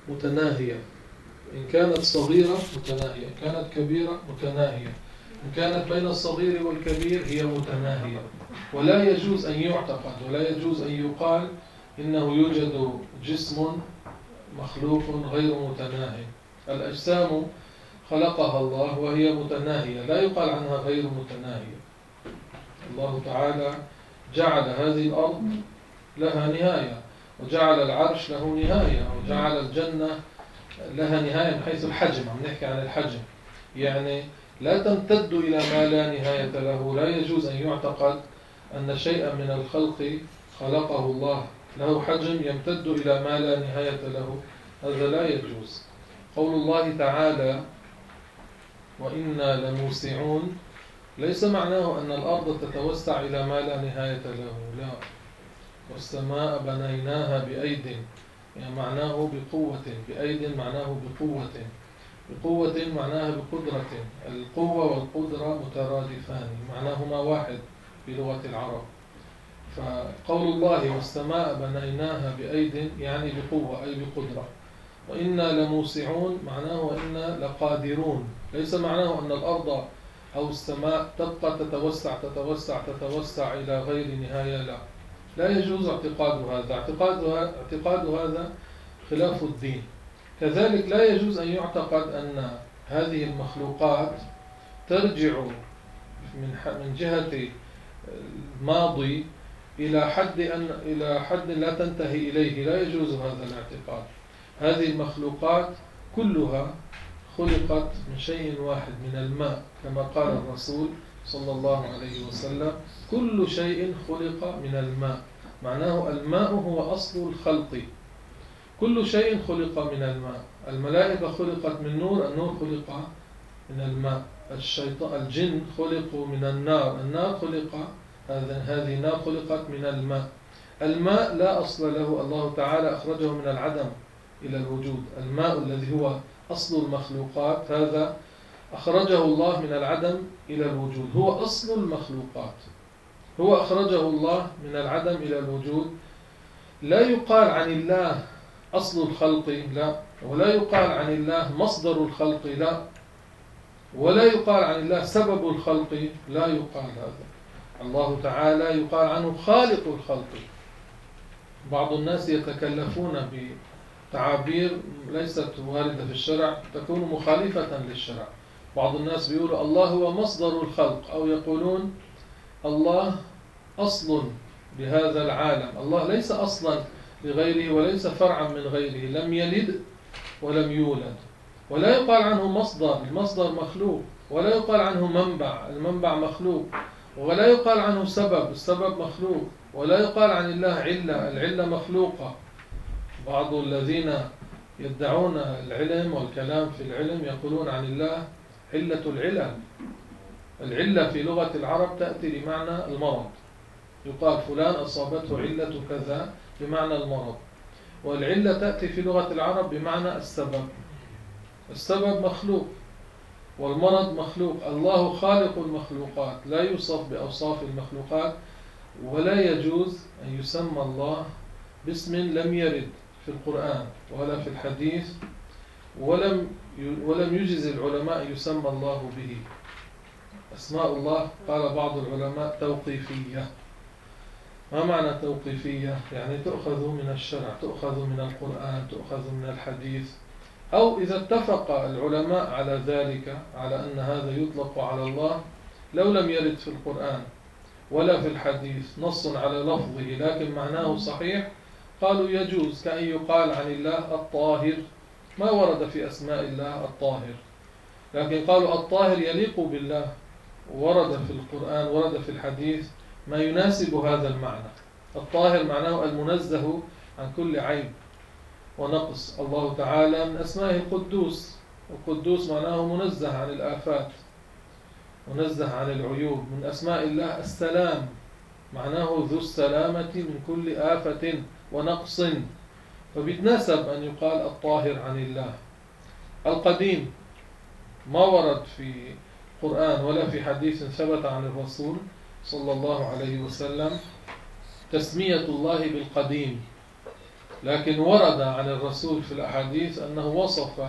متناهية، إن كانت صغيرة متناهية، إن كانت كبيرة متناهية، إن كانت بين الصغير والكبير هي متناهية. ولا يجوز أن يعتقد ولا يجوز أن يقال إنه يوجد جسم مخلوق غير متناهي. الأجسام خلقها الله وهي متناهية، لا يقال عنها غير متناهية. الله تعالى جعل هذه الأرض لها نهاية، وجعل العرش له نهاية، وجعل الجنة لها نهاية من حيث الحجم. عم نحكي عن الحجم، يعني لا تمتد إلى ما لا نهاية له. لا يجوز أن يعتقد أن شيئا من الخلق خلقه الله له حجم يمتد إلى ما لا نهاية له، هذا لا يجوز. قول الله تعالى وإنا لموسعون ليس معناه أن الأرض تتوسع إلى ما لا نهاية له، لا. والسماء بنيناها بأيد، يعني معناه بقوة، بأيد معناه بقوة، بقوة معناها بقدرة. القوة والقدرة مترادفان، معناهما واحد في لغة العرب. فقول الله والسماء بنيناها بأيد يعني بقوة أي بقدرة. وإنا لموسعون معناه وإنا لقادرون، ليس معناه أن الأرض أو السماء تبقى تتوسع تتوسع تتوسع إلى غير نهاية، لا. لا يجوز اعتقاد هذا، اعتقاد هذا خلاف الدين. كذلك لا يجوز أن يعتقد أن هذه المخلوقات ترجع من جهة الماضي إلى حد لا تنتهي إليه، لا يجوز هذا الاعتقاد. هذه المخلوقات كلها خلقت من شيء واحد، من الماء، كما قال الرسول صلى الله عليه وسلم كل شيء خلق من الماء، معناه الماء هو أصل الخلق. كل شيء خلق من الماء. الملائكة خلقت من نور، النور خلق من الماء. الجن خلقوا من النار، النار هذه النار خلقت من الماء. الماء لا أصل له، الله تعالى أخرجه من العدم إلى الوجود. الماء الذي هو أصل المخلوقات هذا أخرجه الله من العدم إلى الوجود، هو أصل المخلوقات، هو أخرجه الله من العدم إلى الوجود. لا يقال عن الله أصل الخلق، لا. ولا يقال عن الله مصدر الخلق، لا. ولا يقال عن الله سبب الخلق، لا يقال هذا. الله تعالى يقال عنه خالق الخلق. بعض الناس يتكلفون بتعابير ليست واردة في الشرع، تكون مخالفة للشرع. بعض الناس بيقولوا الله هو مصدر الخلق، أو يقولون الله أصل بهذا العالم. الله ليس أصلا لغيره وليس فرعا من غيره، لم يلد ولم يولد. ولا يقال عنه مصدر، المصدر مخلوق. ولا يقال عنه منبع، المنبع مخلوق. ولا يقال عنه سبب، السبب مخلوق. ولا يقال عن الله علة، العلة مخلوقة. بعض الذين يدعون العلم والكلام في العلم يقولون عن الله علة العلل. العلة في لغة العرب تأتي بمعنى المرض، يقال فلان أصابته علة كذا بمعنى المرض. والعلة تأتي في لغة العرب بمعنى السبب. السبب مخلوق والمرض مخلوق. الله خالق المخلوقات، لا يوصف بأوصاف المخلوقات. ولا يجوز أن يسمى الله باسم لم يرد في القرآن ولا في الحديث، ولم يجز العلماء يسمى الله به. أسماء الله قال بعض العلماء توقيفية. ما معنى توقيفية؟ يعني تؤخذ من الشرع، تؤخذ من القرآن، تؤخذ من الحديث. أو إذا اتفق العلماء على ذلك، على أن هذا يطلق على الله لو لم يرد في القرآن ولا في الحديث نص على لفظه لكن معناه صحيح، قالوا يجوز. كأن يقال عن الله الطاهر، ما ورد في أسماء الله الطاهر، لكن قالوا الطاهر يليق بالله، ورد في القرآن ورد في الحديث ما يناسب هذا المعنى. الطاهر معناه المنزه عن كل عيب ونقص. الله تعالى من أسمائه القدوس، القدوس معناه منزه عن الآفات، منزه عن العيوب. من أسماء الله السلام، معناه ذو السلامة من كل آفة ونقص، فبيتناسب أن يقال الطاهر عن الله. القديم ما ورد في القرآن ولا في حديث ثبت عن الرسول صلى الله عليه وسلم تسمية الله بالقديم. لكن ورد عن الرسول في الأحاديث أنه وصف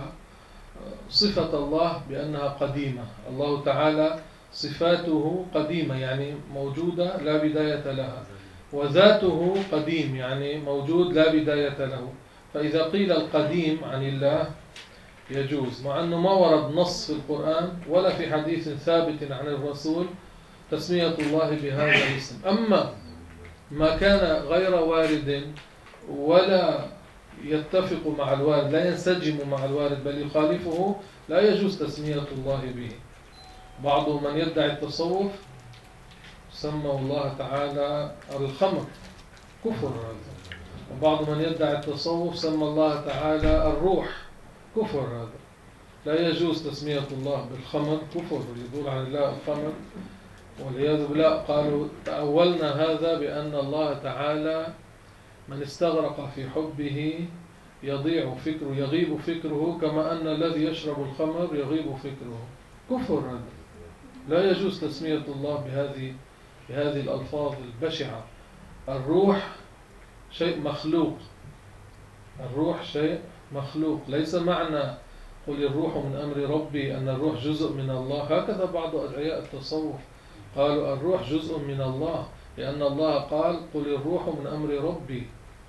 صفة الله بأنها قديمة. الله تعالى صفاته قديمة يعني موجودة لا بداية لها، وذاته قديم يعني موجود لا بداية له. فإذا قيل القديم عن الله يجوز، مع أنه ما ورد نص في القرآن ولا في حديث ثابت عن الرسول تسمية الله بهذا الاسم. أما ما كان غير وارد ولا يتفق مع الوارد، لا ينسجم مع الوارد بل يخالفه، لا يجوز تسمية الله به. بعض من يدعي التصوف سموا الله تعالى الخمر، كفر هذا. وبعض من يدعي التصوف سمى الله تعالى الروح، كفر هذا. لا يجوز تسمية الله بالخمر، كفر. يقول عن الله الخمر والعياذ بالله. قالوا تأولنا هذا بأن الله تعالى من استغرق في حبه يضيع فكره، يغيب فكره، كما أن الذي يشرب الخمر يغيب فكره، كفر هذا. لا يجوز تسمية الله بهذه الألفاظ البشعة. الروح شيء مخلوق، الروح شيء مخلوق. ليس معنى قل الروح من أمر ربي أن الروح جزء من الله. هكذا بعض أدعياء التصوف قالوا الروح جزء من الله، لأن الله قال قل الروح من أمر ربي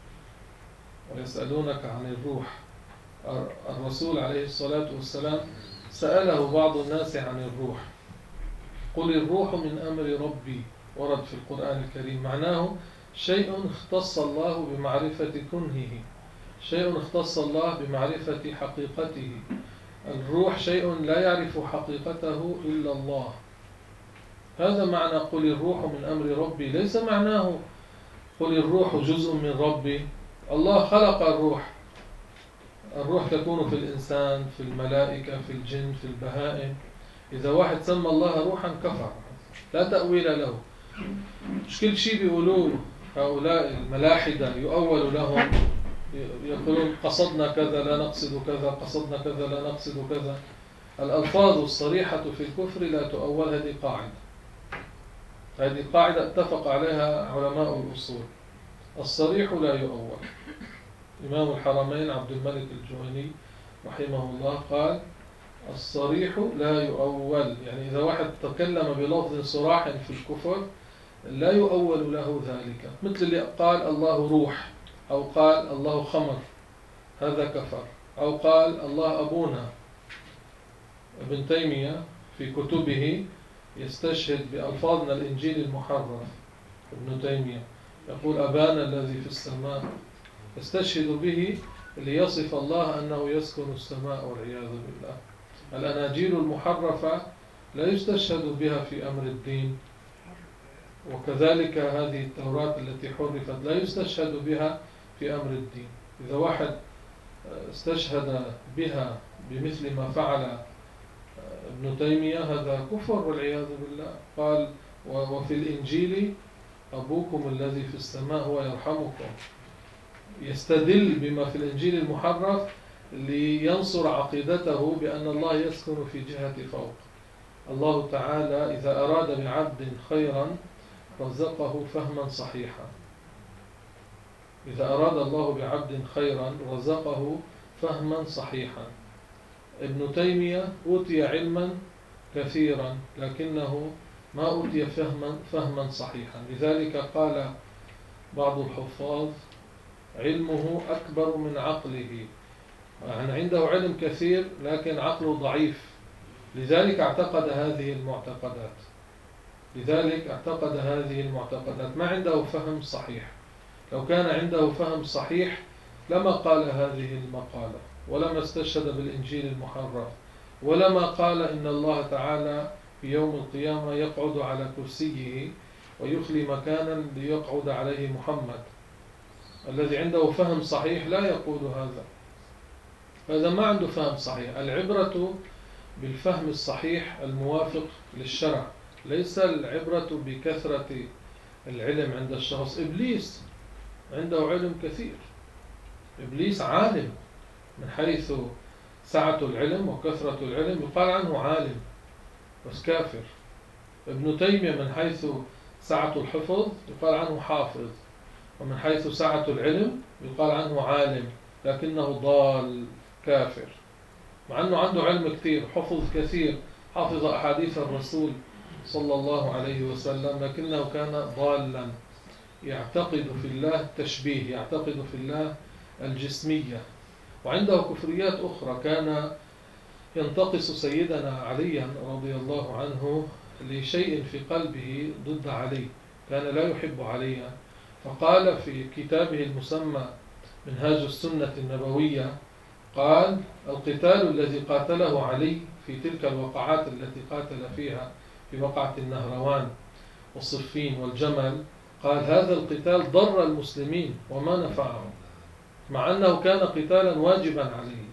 ويسألونك عن الروح. الرسول عليه الصلاة والسلام سأله بعض الناس عن الروح، قل الروح من أمر ربي، ورد في القرآن الكريم. معناه شيء اختص الله بمعرفة كنهه، شيء اختص الله بمعرفة حقيقته. الروح شيء لا يعرف حقيقته إلا الله. هذا معنى قل الروح من أمر ربي. ليس معناه قل الروح جزء من ربي. الله خلق الروح، الروح تكون في الإنسان، في الملائكة، في الجن، في البهائم. إذا واحد سمى الله روحا كفر، لا تأويل له. مش كل شيء بيقولوه هؤلاء الملاحدة يؤول لهم، يقولون قصدنا كذا لا نقصد كذا، قصدنا كذا لا نقصد كذا. الألفاظ الصريحة في الكفر لا تؤول. هذه قاعدة، هذه قاعدة اتفق عليها علماء الأصول. الصريح لا يؤول. إمام الحرمين عبد الملك الجويني رحمه الله قال الصريح لا يؤول، يعني إذا واحد تكلم بلفظ صراح في الكفر لا يؤول له ذلك. مثل اللي قال الله روح، أو قال الله خمر، هذا كفر. أو قال الله أبونا. ابن تيمية في كتبه يستشهد بألفاظ من الإنجيل المحرف. ابن تيمية يقول أبانا الذي في السماء، يستشهد به ليصف الله أنه يسكن السماء والعياذ بالله. الأناجيل المحرفة لا يستشهد بها في أمر الدين، وكذلك هذه التوراة التي حرفت لا يستشهد بها في أمر الدين. إذا واحد استشهد بها بمثل ما فعل ابن تيمية هذا كفر والعياذ بالله. قال وفي الإنجيل أبوكم الذي في السماء هو يرحمكم. يستدل بما في الإنجيل المحرف لينصر عقيدته بأن الله يسكن في جهة فوق. الله تعالى إذا أراد بعبد خيرا رزقه فهما صحيحا. إذا أراد الله بعبد خيرا رزقه فهما صحيحا. ابن تيمية أوتي علما كثيرا لكنه ما أوتي فهما صحيحا. لذلك قال بعض الحفاظ علمه أكبر من عقله، يعني عنده علم كثير لكن عقله ضعيف. لذلك اعتقد هذه المعتقدات، ما عنده فهم صحيح. لو كان عنده فهم صحيح لما قال هذه المقالة، ولما استشهد بالإنجيل المحرف، ولما قال إن الله تعالى في يوم القيامة يقعد على كرسيه ويخلي مكانا ليقعد عليه محمد. الذي عنده فهم صحيح لا يقول هذا. هذا ما عنده فهم صحيح. العبرة بالفهم الصحيح الموافق للشرع، ليس العبرة بكثرة العلم عند الشخص. إبليس عنده علم كثير، إبليس عالم من حيث سعة العلم وكثرة العلم، يقال عنه عالم بس كافر. ابن تيمية من حيث سعة الحفظ يقال عنه حافظ. ومن حيث سعة العلم يقال عنه عالم لكنه ضال كافر، مع أنه عنده علم كثير، حفظ كثير، حافظ أحاديث الرسول صلى الله عليه وسلم، لكنه كان ضالا يعتقد في الله التشبيه، يعتقد في الله الجسمية، وعنده كفريات أخرى. كان ينتقص سيدنا عليا رضي الله عنه لشيء في قلبه ضد علي، كان لا يحب عليا، فقال في كتابه المسمى منهاج السنة النبوية، قال: القتال الذي قاتله علي في تلك الوقعات التي قاتل فيها، في وقعة النهروان والصفين والجمل، قال: هذا القتال ضر المسلمين وما نفعهم، مع أنه كان قتالا واجبا عليه،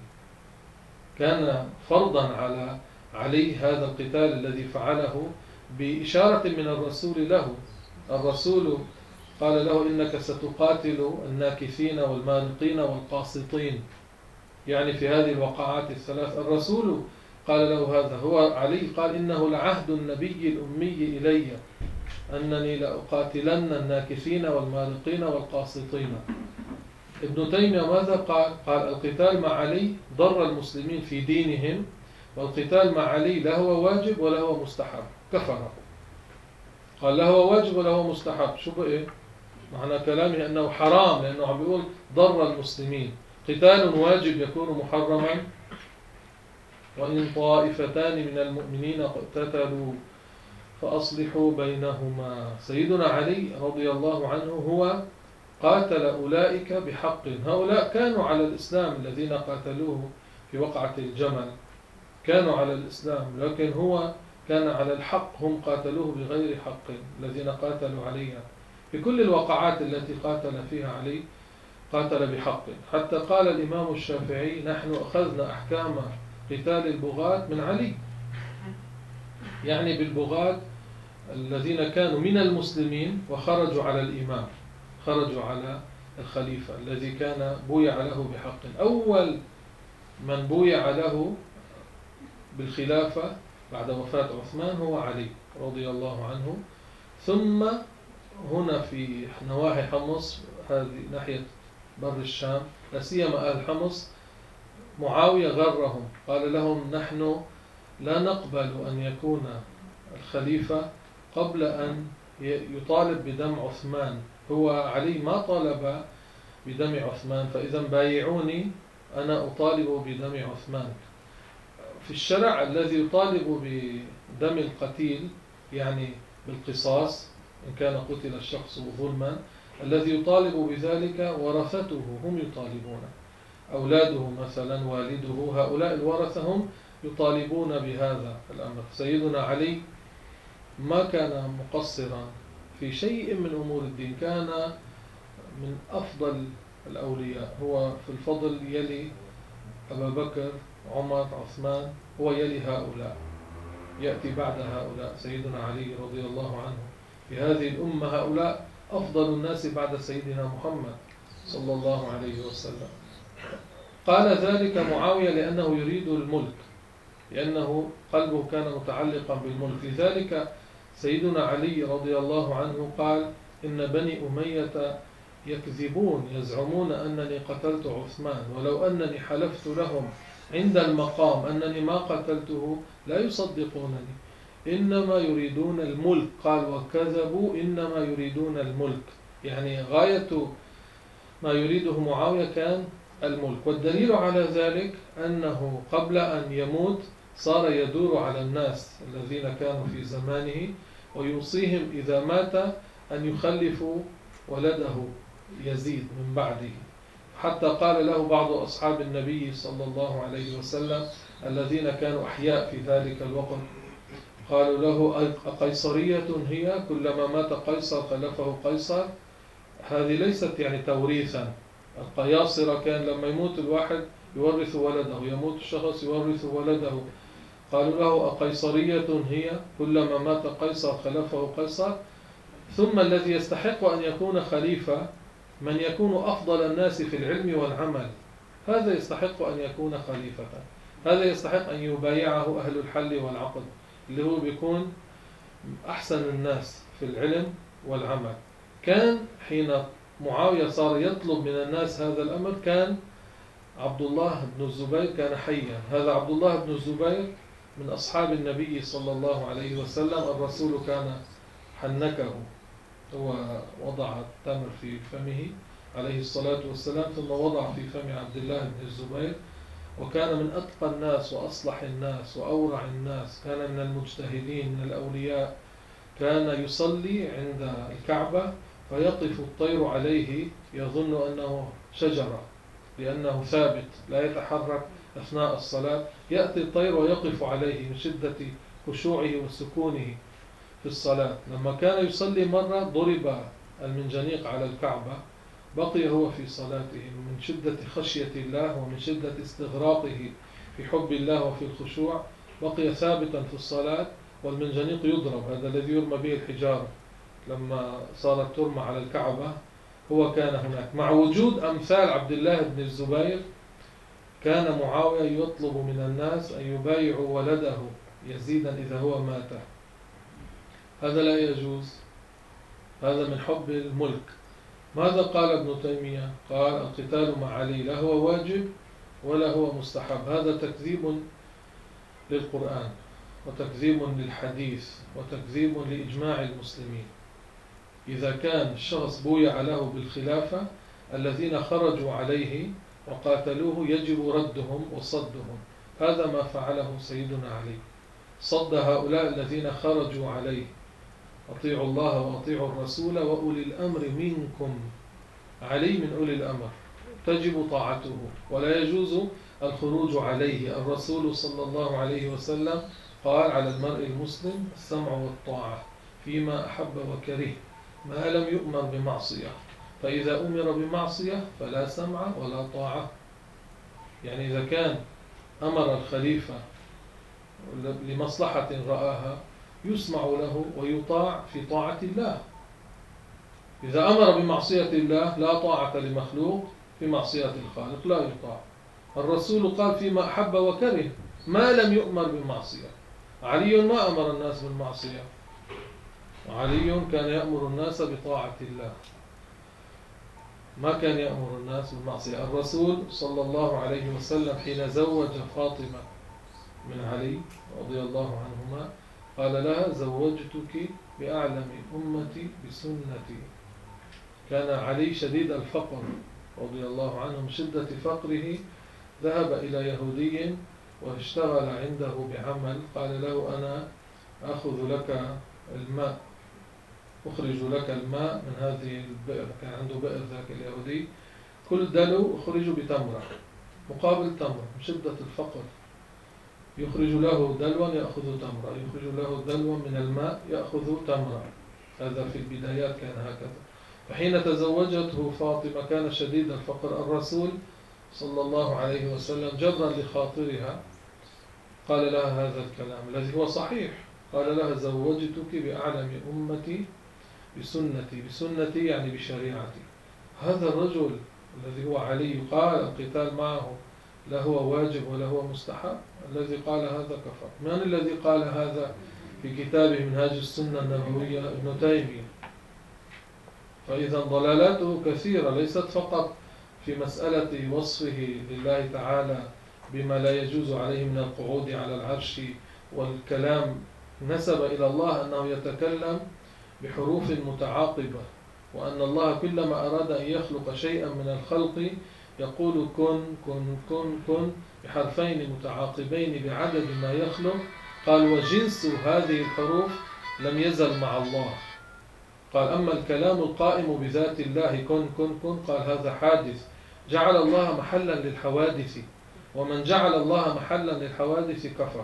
كان فرضا على علي هذا القتال الذي فعله بإشارة من الرسول له. الرسول قال له: إنك ستقاتل الناكثين والمارقين والقاسطين، يعني في هذه الوقعات الثلاث. الرسول قال له هذا، هو علي قال: إنه لعهد النبي الأمي إلي أنني لأقاتلن الناكثين والمارقين والقاسطين. ابن تيمية ماذا قال؟ قال: القتال مع علي ضر المسلمين في دينهم، والقتال مع علي لا هو واجب ولا هو مستحب. كفر، قال لا هو واجب ولا هو مستحب. شو بقى معنى كلامه؟ أنه حرام، لأنه عم بيقول ضر المسلمين. قتال واجب يكون محرما: وإن طائفتان من المؤمنين اقتتلوا فأصلحوا بينهما. سيدنا علي رضي الله عنه هو قاتل أولئك بحق، هؤلاء كانوا على الإسلام، الذين قاتلوه في وقعة الجمل كانوا على الإسلام، لكن هو كان على الحق، هم قاتلوه بغير حق الذين قاتلوا عليها. في كل الوقعات التي قاتل فيها علي قاتل بحق، حتى قال الإمام الشافعي: نحن أخذنا أحكام قتال البغاة من علي، يعني بالبغاة الذين كانوا من المسلمين وخرجوا على الإمام، خرجوا على الخليفة الذي كان بويع له بحق. أول من بويع له بالخلافة بعد وفاة عثمان هو علي رضي الله عنه. ثم هنا في نواحي حمص، هذه ناحية بر الشام، لا سيما أهل حمص، معاوية غرهم، قال لهم: نحن لا نقبل أن يكون الخليفة قبل أن يطالب بدم عثمان. هو علي ما طالب بدم عثمان، فإذا بايعوني أنا أطالب بدم عثمان. في الشرع الذي يطالب بدم القتيل يعني بالقصاص إن كان قتل الشخص ظلما، الذي يطالب بذلك ورثته، هم يطالبون، أولاده مثلا، والده، هؤلاء الورثة هم يطالبون بهذا الأمر. سيدنا علي ما كان مقصرا في شيء من أمور الدين، كان من أفضل الأولياء، هو في الفضل يلي أبا بكر، عمر، عثمان، هو يلي هؤلاء، يأتي بعد هؤلاء سيدنا علي رضي الله عنه. في هذه الأمة هؤلاء أفضل الناس بعد سيدنا محمد صلى الله عليه وسلم. قال ذلك معاوية لأنه يريد الملك، لأنه قلبه كان متعلقا بالملك. لذلك سيدنا علي رضي الله عنه قال: إن بني أمية يكذبون، يزعمون أنني قتلت عثمان، ولو أنني حلفت لهم عند المقام أنني ما قتلته لا يصدقونني، إنما يريدون الملك. قال: وكذبوا، إنما يريدون الملك، يعني غاية ما يريده معاوية كان الملك. والدليل على ذلك أنه قبل أن يموت صار يدور على الناس الذين كانوا في زمانه ويوصيهم إذا مات أن يخلفوا ولده يزيد من بعده، حتى قال له بعض أصحاب النبي صلى الله عليه وسلم الذين كانوا أحياء في ذلك الوقت، قالوا له: أقيصرية هي؟ كلما مات قيصر خلفه قيصر. هذه ليست يعني توريثا، القياصرة كان لما يموت الواحد يورث ولده، يموت الشخص يورث ولده. قالوا له: أقيصرية هي؟ كلما مات قيصر خلفه قيصر. ثم الذي يستحق أن يكون خليفة من يكون أفضل الناس في العلم والعمل، هذا يستحق أن يكون خليفة، هذا يستحق أن يبايعه أهل الحل والعقد، اللي هو بيكون أحسن الناس في العلم والعمل. كان حين معاوية صار يطلب من الناس هذا الأمر كان عبد الله بن الزبير كان حيا. هذا عبد الله بن الزبير من أصحاب النبي صلى الله عليه وسلم. الرسول كان حنكه، هو وضع التمر في فمه عليه الصلاة والسلام، ثم وضع في فم عبد الله بن الزبير، وكان من أتقى الناس وأصلح الناس وأورع الناس، كان من المجتهدين من الأولياء. كان يصلي عند الكعبة فيقف الطير عليه يظن أنه شجرة لأنه ثابت لا يتحرك أثناء الصلاة. يأتي الطير ويقف عليه من شدة خشوعه وسكونه في الصلاة. لما كان يصلي مرة ضرب المنجنيق على الكعبة، بقي هو في صلاته من شدة خشية الله ومن شدة استغراقه في حب الله وفي الخشوع، بقي ثابتا في الصلاة والمنجنيق يضرب، هذا الذي يرمى به الحجارة. لما صارت ترمى على الكعبة هو كان هناك. مع وجود أمثال عبد الله بن الزبير كان معاوية يطلب من الناس أن يبايعوا ولده يزيدا إذا هو مات. هذا لا يجوز، هذا من حب الملك. ماذا قال ابن تيمية؟ قال القتال مع علي لا هو واجب ولا هو مستحب. هذا تكذيب للقرآن وتكذيب للحديث وتكذيب لإجماع المسلمين. إذا كان الشخص بويع له بالخلافة، الذين خرجوا عليه وقاتلوه يجب ردهم وصدهم. هذا ما فعله سيدنا علي، صد هؤلاء الذين خرجوا عليه. أطيعوا الله وأطيعوا الرسول وأولي الأمر منكم. علي من أولي الأمر، تجب طاعته ولا يجوز الخروج عليه. الرسول صلى الله عليه وسلم قال على المرء المسلم السمع والطاعة فيما أحب وكره ما لم يؤمر بمعصية، فإذا أمر بمعصية فلا سمع ولا طاعة. يعني إذا كان أمر الخليفة لمصلحة رآها يسمع له ويطاع في طاعة الله. إذا أمر بمعصية الله لا طاعة لمخلوق في معصية الخالق، لا يطاع. الرسول قال فيما أحب وكره ما لم يؤمر بمعصية. علي ما أمر الناس بالمعصية، علي كان يأمر الناس بطاعة الله، ما كان يأمر الناس بالمعصية. الرسول صلى الله عليه وسلم حين زوج فاطمة من علي رضي الله عنهما قال لها زوجتك بأعلم أمتي بسنتي. كان علي شديد الفقر رضي الله عنه، من شدة فقره ذهب إلى يهودي واشتغل عنده بعمل، قال له أنا أخذ لك الماء، أخرج لك الماء من هذه البئر. كان عنده بئر ذاك اليهودي، كل دلو أخرج بتمرة مقابل تمرة، من شدة الفقر يخرج له دلوا يأخذ تمرة، يخرج له دلوا من الماء يأخذ تمرة. هذا في البدايات كان هكذا. فحين تزوجته فاطمة كان شديد الفقر. الرسول صلى الله عليه وسلم جبرا لخاطرها قال لها هذا الكلام الذي هو صحيح، قال لها زوجتك بأعلم أمتي بسنتي. بسنتي يعني بشريعتي. هذا الرجل الذي هو علي قال القتال معه لا هو واجب ولا هو مستحب، الذي قال هذا كفر. من الذي قال هذا في كتابه منهاج السنة النبوية؟ ابن تيمية. فإذا ضلالاته كثيرة، ليست فقط في مسألة وصفه لله تعالى بما لا يجوز عليه من القعود على العرش والكلام، نسب إلى الله أنه يتكلم بحروف متعاقبة، وأن الله كلما أراد أن يخلق شيئا من الخلق يقول كن كن كن كن بحرفين متعاقبين بعدد ما يخلق. قال وجنس هذه الحروف لم يزل مع الله. قال أما الكلام القائم بذات الله كن كن كن قال هذا حادث، جعل الله محلا للحوادث، ومن جعل الله محلا للحوادث كفر.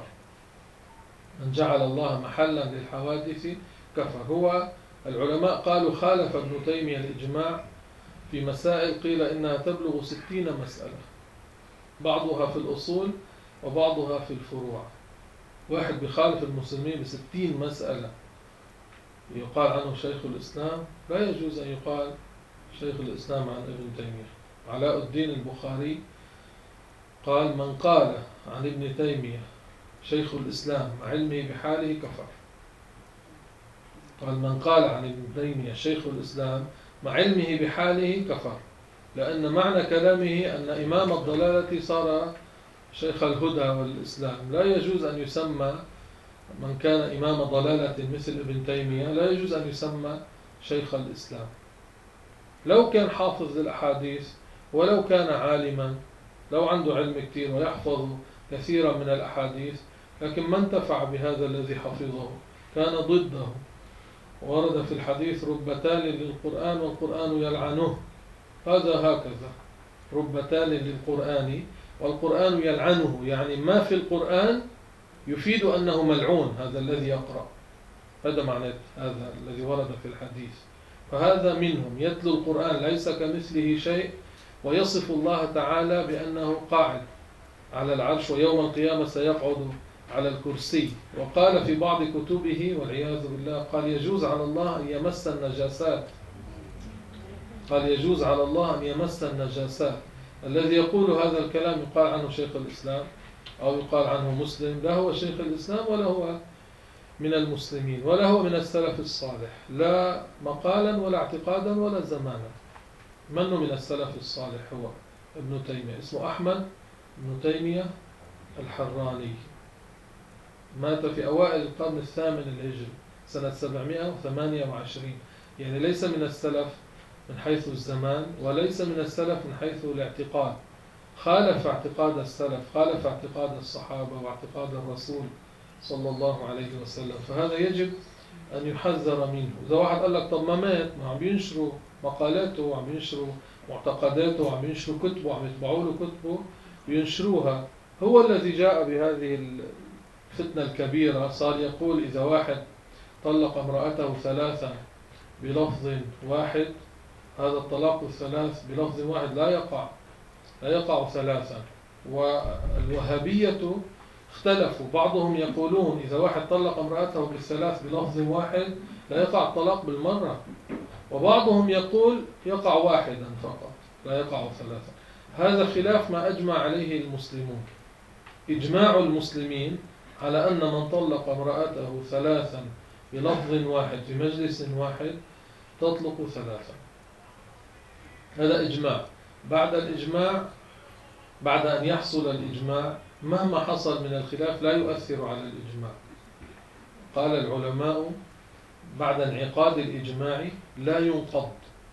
من جعل الله محلا للحوادث كفر. هو العلماء قالوا خالف ابن تيمية الإجماع في مسائل قيل إنها تبلغ 60 مسألة، بعضها في الأصول وبعضها في الفروع. واحد بخالف المسلمين ب60 مسألة يقال عنه شيخ الإسلام، لا يجوز أن يقال شيخ الإسلام عن ابن تيمية. علاء الدين البخاري قال من قال عن ابن تيمية شيخ الإسلام مع علمه بحاله كفر. قال من قال عن ابن تيمية شيخ الإسلام مع علمه بحاله كفر، لأن معنى كلامه أن إمام الضلالة صار شيخ الهدى والإسلام. لا يجوز أن يسمى من كان إمام ضلالة مثل ابن تيمية، لا يجوز أن يسمى شيخ الإسلام، لو كان حافظ للأحاديث ولو كان عالما، لو عنده علم كثير ويحفظ كثيرا من الأحاديث، لكن ما انتفع بهذا الذي حفظه، كان ضده. ورد في الحديث: رب تال للقرآن والقرآن يلعنه. هذا هكذا، رب تال للقرآن والقرآن يلعنه، يعني ما في القرآن يفيد أنه ملعون هذا الذي يقرأ. هذا معنى هذا الذي ورد في الحديث. فهذا منهم يتلو القرآن ليس كمثله شيء، ويصف الله تعالى بأنه قاعد على العرش ويوم القيامة سيقعد على الكرسي. وقال في بعض كتبه والعياذ بالله، قال يجوز على الله أن يمس النجاسات، قال يجوز على الله أن يمس النجاسات. الذي يقول هذا الكلام يقال عنه شيخ الإسلام أو يقال عنه مسلم، لا هو شيخ الإسلام ولا هو من المسلمين ولا هو من السلف الصالح، لا مقالا ولا اعتقادا ولا زمانا. من من السلف الصالح؟ هو ابن تيمية، اسمه أحمد ابن تيمية الحراني، مات في أوائل القرن الثامن الهجري سنة 728، يعني ليس من السلف من حيث الزمان وليس من السلف من حيث الاعتقاد. خالف اعتقاد السلف، خالف اعتقاد الصحابة واعتقاد الرسول صلى الله عليه وسلم. فهذا يجب أن يحذر منه. إذا واحد قال لك طب ما مات، ما عم ينشروا مقالاته وعم ينشروا معتقداته وعم ينشروا كتبه وعم يطبعوا له كتبه وينشروها، هو الذي جاء بهذه الفتنة الكبيرة. صار يقول إذا واحد طلق امرأته ثلاثا بلفظ واحد، هذا الطلاق الثلاث بلفظ واحد لا يقع ثلاثا. والوهابية اختلفوا، بعضهم يقولون إذا واحد طلق امرأته بالثلاث بلفظ واحد لا يقع الطلاق بالمرة، وبعضهم يقول يقع واحدا فقط لا يقع ثلاثا. هذا خلاف ما أجمع عليه المسلمون. إجماع المسلمين على أن من طلق امرأته ثلاثا بلفظ واحد في مجلس واحد تطلق ثلاثا. هذا إجماع. بعد الإجماع، بعد أن يحصل الإجماع، مهما حصل من الخلاف لا يؤثر على الإجماع. قال العلماء بعد انعقاد الإجماع لا ينقض.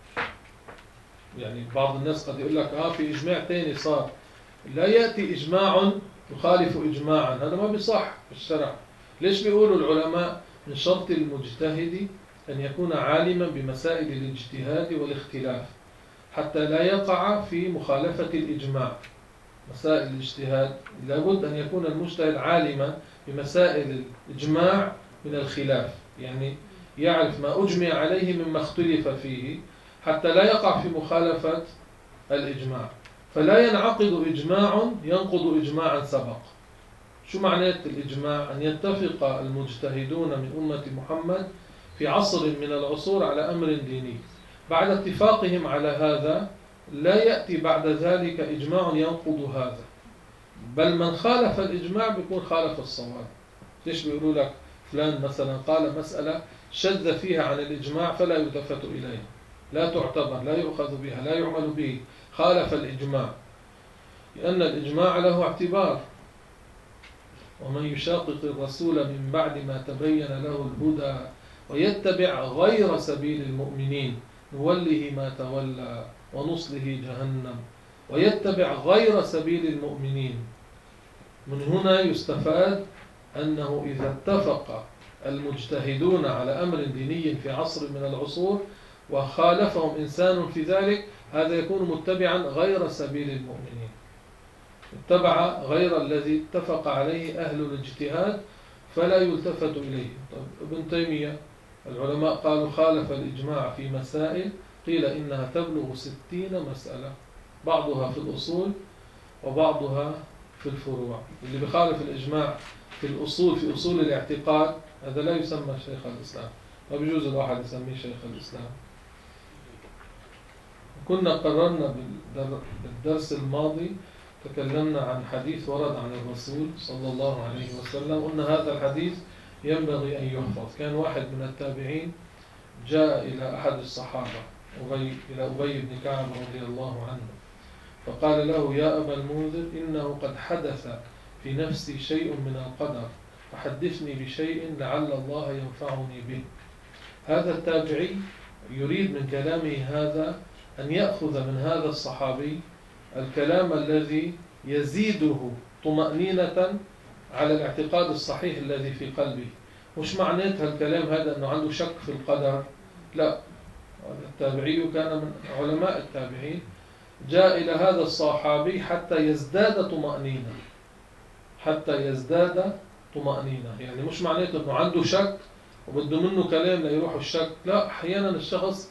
يعني بعض الناس قد يقول لك في إجماع تاني صار، لا يأتي إجماع يخالف إجماعا، هذا ما بيصح في الشرع. ليش بيقولوا العلماء من شرط المجتهد أن يكون عالما بمسائل الاجتهاد والاختلاف حتى لا يقع في مخالفة الإجماع. مسائل الاجتهاد لابد أن يكون المجتهد عالما بمسائل الإجماع من الخلاف، يعني يعرف ما أجمع عليه مما اختلف فيه حتى لا يقع في مخالفة الإجماع. فلا ينعقد إجماع ينقض إجماعا سبق. شو معنات الإجماع؟ أن يتفق المجتهدون من أمة محمد في عصر من العصور على أمر ديني، بعد اتفاقهم على هذا لا يأتي بعد ذلك إجماع ينقض هذا، بل من خالف الإجماع بيكون خالف الصواب. ليش بيقولوا لك فلان مثلا قال مسألة شذ فيها عن الإجماع فلا يلتفت إليها، لا تعتبر، لا يؤخذ بها، لا يعمل به، خالف الإجماع، لأن الإجماع له اعتبار. ومن يشاقق الرسول من بعد ما تبين له الهدى ويتبع غير سبيل المؤمنين نوله ما تولى ونصله جهنم. ويتبع غير سبيل المؤمنين، من هنا يستفاد أنه إذا اتفق المجتهدون على أمر ديني في عصر من العصور وخالفهم إنسان في ذلك، هذا يكون متبعا غير سبيل المؤمنين، اتبع غير الذي اتفق عليه أهل الاجتهاد فلا يلتفت إليه. طيب ابن تيمية العلماء قالوا خالف الإجماع في مسائل قيل إنها تبلغ 60 مسألة، بعضها في الأصول وبعضها في الفروع. اللي بخالف الإجماع في الأصول، في أصول الاعتقاد، هذا لا يسمى شيخ الإسلام، ما بيجوز الواحد يسميه شيخ الإسلام. كنا قررنا بالدرس الماضي تكلمنا عن حديث ورد عن الرسول صلى الله عليه وسلم، قلنا هذا الحديث ينبغي أن يحفظ. كان واحد من التابعين جاء إلى أحد الصحابة إلى أبي بن كعب رضي الله عنه، فقال له: يا أبا المنذر، إنه قد حدث في نفسي شيء من القدر، فحدثني بشيء لعل الله ينفعني به. هذا التابعي يريد من كلامه هذا أن يأخذ من هذا الصحابي الكلام الذي يزيده طمأنينة على الاعتقاد الصحيح الذي في قلبه. مش معناتها الكلام هذا أنه عنده شك في القدر، لا. التابعي كان من علماء التابعين، جاء إلى هذا الصحابي حتى يزداد طمأنينة، يعني مش معناته أنه عنده شك وبده منه كلام ليروح الشك، لا. أحيانا الشخص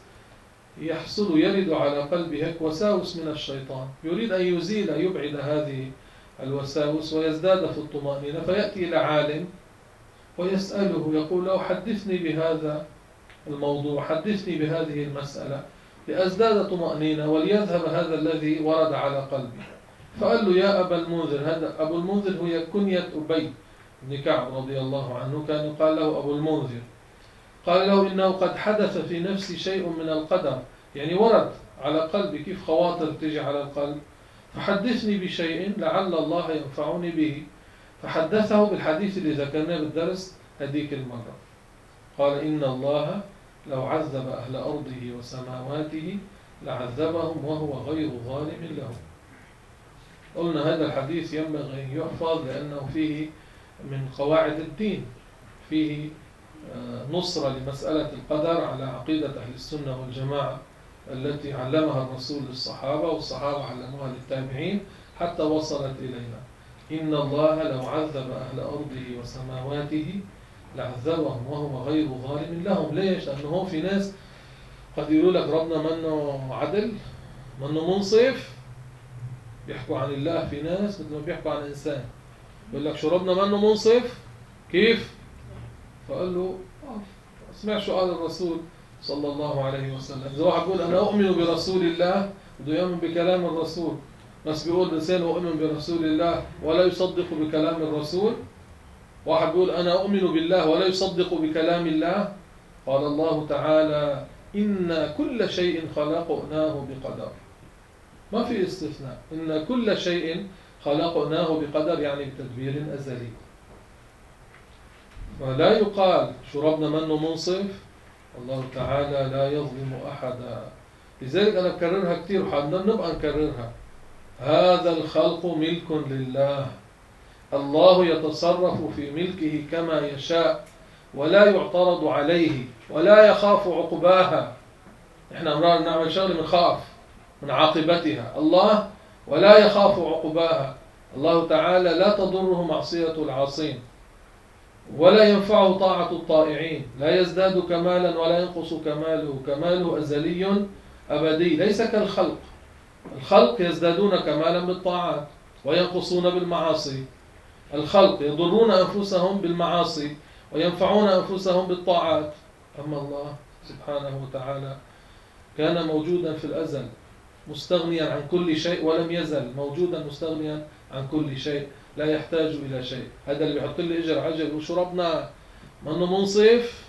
يرد على قلبه هيك وساوس من الشيطان، يريد أن يبعد هذه الوساوس ويزداد في الطمأنينة، فيأتي إلى عالم ويسأله، يقول له: حدثني بهذا الموضوع، حدثني بهذه المسألة لأزداد طمأنينة وليذهب هذا الذي ورد على قلبي. فقال له: يا أبا المنذر. هذا أبو المنذر هي كنية أبي بن كعب رضي الله عنه، كان يقال له أبو المنذر. قال له: إنه قد حدث في نفسي شيء من القدر، يعني ورد على قلبي، كيف خواطر تجي على القلب، فحدثني بشيء لعل الله ينفعني به. فحدثه بالحديث اللي ذكرناه بالدرس هذيك المرة. قال: إن الله لو عذب أهل أرضه وسماواته لعذبهم وهو غير ظالم لهم. قلنا هذا الحديث ينبغي أن يحفظ لأنه فيه من قواعد الدين، فيه نصرة لمسألة القدر على عقيدة أهل السنة والجماعة التي علمها الرسول للصحابة والصحابة علموها للتابعين حتى وصلت إلينا. إن الله لو عذب أهل أرضه وسماواته لعذبهم وهو غير ظالم لهم. ليش؟ لأنه في ناس قد يقولوا لك ربنا منه عدل، منه منصف، بيحكوا عن الله. في ناس مثل ما بيحكوا عن إنسان، يقول لك: شو ربنا منه منصف؟ كيف؟ فقال له: اسمع شو قال الرسول صلى الله عليه وسلم. إذا واحد بيقول أنا أؤمن برسول الله، بده يؤمن بكلام الرسول، بس بيقول الإنسان أؤمن برسول الله ولا يصدق بكلام الرسول. واحد بيقول أنا أؤمن بالله ولا يصدق بكلام الله. قال الله تعالى: إن كل شيء خلقناه بقدر. ما في استثناء، إن كل شيء خلقناه بقدر، يعني بتدبير أزلي. فلا يقال شو ربنا منه منصف، الله تعالى لا يظلم أحدا. لذلك أنا بكررها كثير وحابنا نبقى نكررها: هذا الخلق ملك لله، الله يتصرف في ملكه كما يشاء ولا يعترض عليه ولا يخاف عقباها. احنا امرار نعمل شغله بنخاف من عاقبتها، الله ولا يخاف عقباها. الله تعالى لا تضره معصية العاصين ولا ينفعه طاعة الطائعين، لا يزداد كمالا ولا ينقص كماله، كماله أزلي أبدي، ليس كالخلق. الخلق يزدادون كمالا بالطاعات وينقصون بالمعاصي. الخلق يضرون أنفسهم بالمعاصي وينفعون أنفسهم بالطاعات. أما الله سبحانه وتعالى كان موجودا في الأزل مستغنيا عن كل شيء، ولم يزل موجودا مستغنيا عن كل شيء، لا يحتاج إلى شيء. هذا اللي بيحط لي إجر عجل وشو ربنا منه منصف،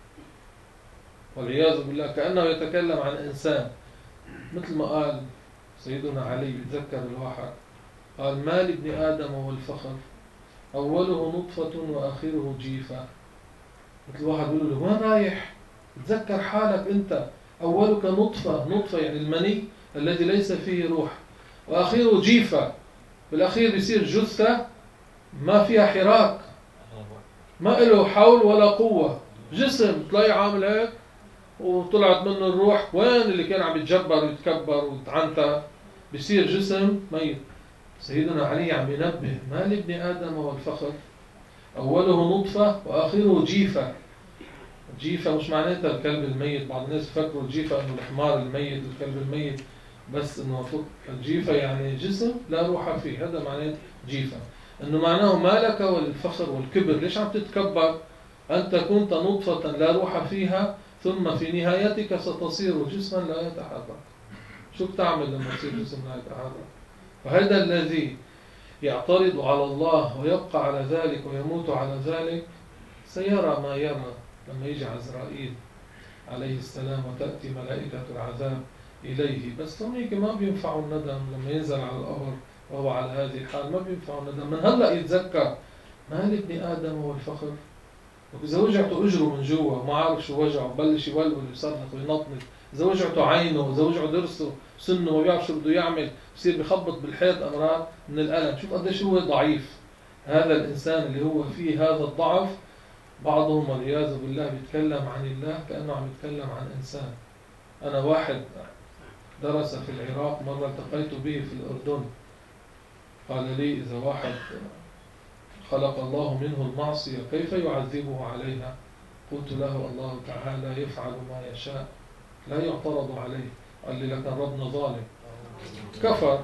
والعياذ بالله، كأنه يتكلم عن إنسان. مثل ما قال سيدنا علي، بيتذكر الواحد قال: ما لابن آدم والفخر أوله نطفة وآخره جيفة. مثل واحد بيقول له: وين رايح؟ تذكر حالك أنت، أولك نطفة يعني المني الذي ليس فيه روح، وآخره جيفة، بالأخير بيصير جثة ما فيها حراك، ما له حول ولا قوة، جسم تلاقيه عامل هيك وطلعت منه الروح. وين اللي كان عم يتجبر ويتكبر ويتعنتر؟ بيصير جسم ميت. سيدنا علي عم ينبه: ما لابن آدم والفخر أوله نطفة وآخره جيفة. جيفة مش معناتها الكلب الميت، بعض الناس فكروا الجيفة انه الحمار الميت والكلب الميت، بس انه الجيفة يعني جسم لا روح فيه، هذا معناه جيفة. انه معناه ما لك والفخر والكبر، ليش عم تتكبر؟ انت كنت نطفة لا روح فيها، ثم في نهايتك ستصير جسما لا يتحرك. شو بتعمل لما تصير جسم لا يتحرك؟ وهذا الذي يعترض على الله ويبقى على ذلك ويموت على ذلك سيرى ما يرى لما يجي عزرائيل عليه السلام وتأتي ملائكة العذاب إليه. بس هم هيك ما بينفعوا الندم لما ينزل على القبر وهو على هذه الحال، ما بينفعوا الندم. من هلأ يتذكر ما لابن آدم والفخر، إذا وجعته أجره من جوا وما عارف شو وجعه بلش يولول ويصرخ وينطنط، إذا وجعته عينه، إذا وجعه درسه سنه ما بيعرف شو بده يعمل، بصير بخبط بالحيط أمرار من الألم. شوف قديش هو ضعيف هذا الإنسان اللي هو فيه هذا الضعف. بعضهم والعياذ بالله بيتكلم عن الله كأنه عم يتكلم عن إنسان. أنا واحد درس في العراق مرة التقيت به في الأردن، قال لي إذا واحد خلق الله منه المعصية كيف يعذبه عليها؟ قلت له الله تعالى يفعل ما يشاء لا يعترض عليه. قال لي لكن ربنا ظالم. كفر.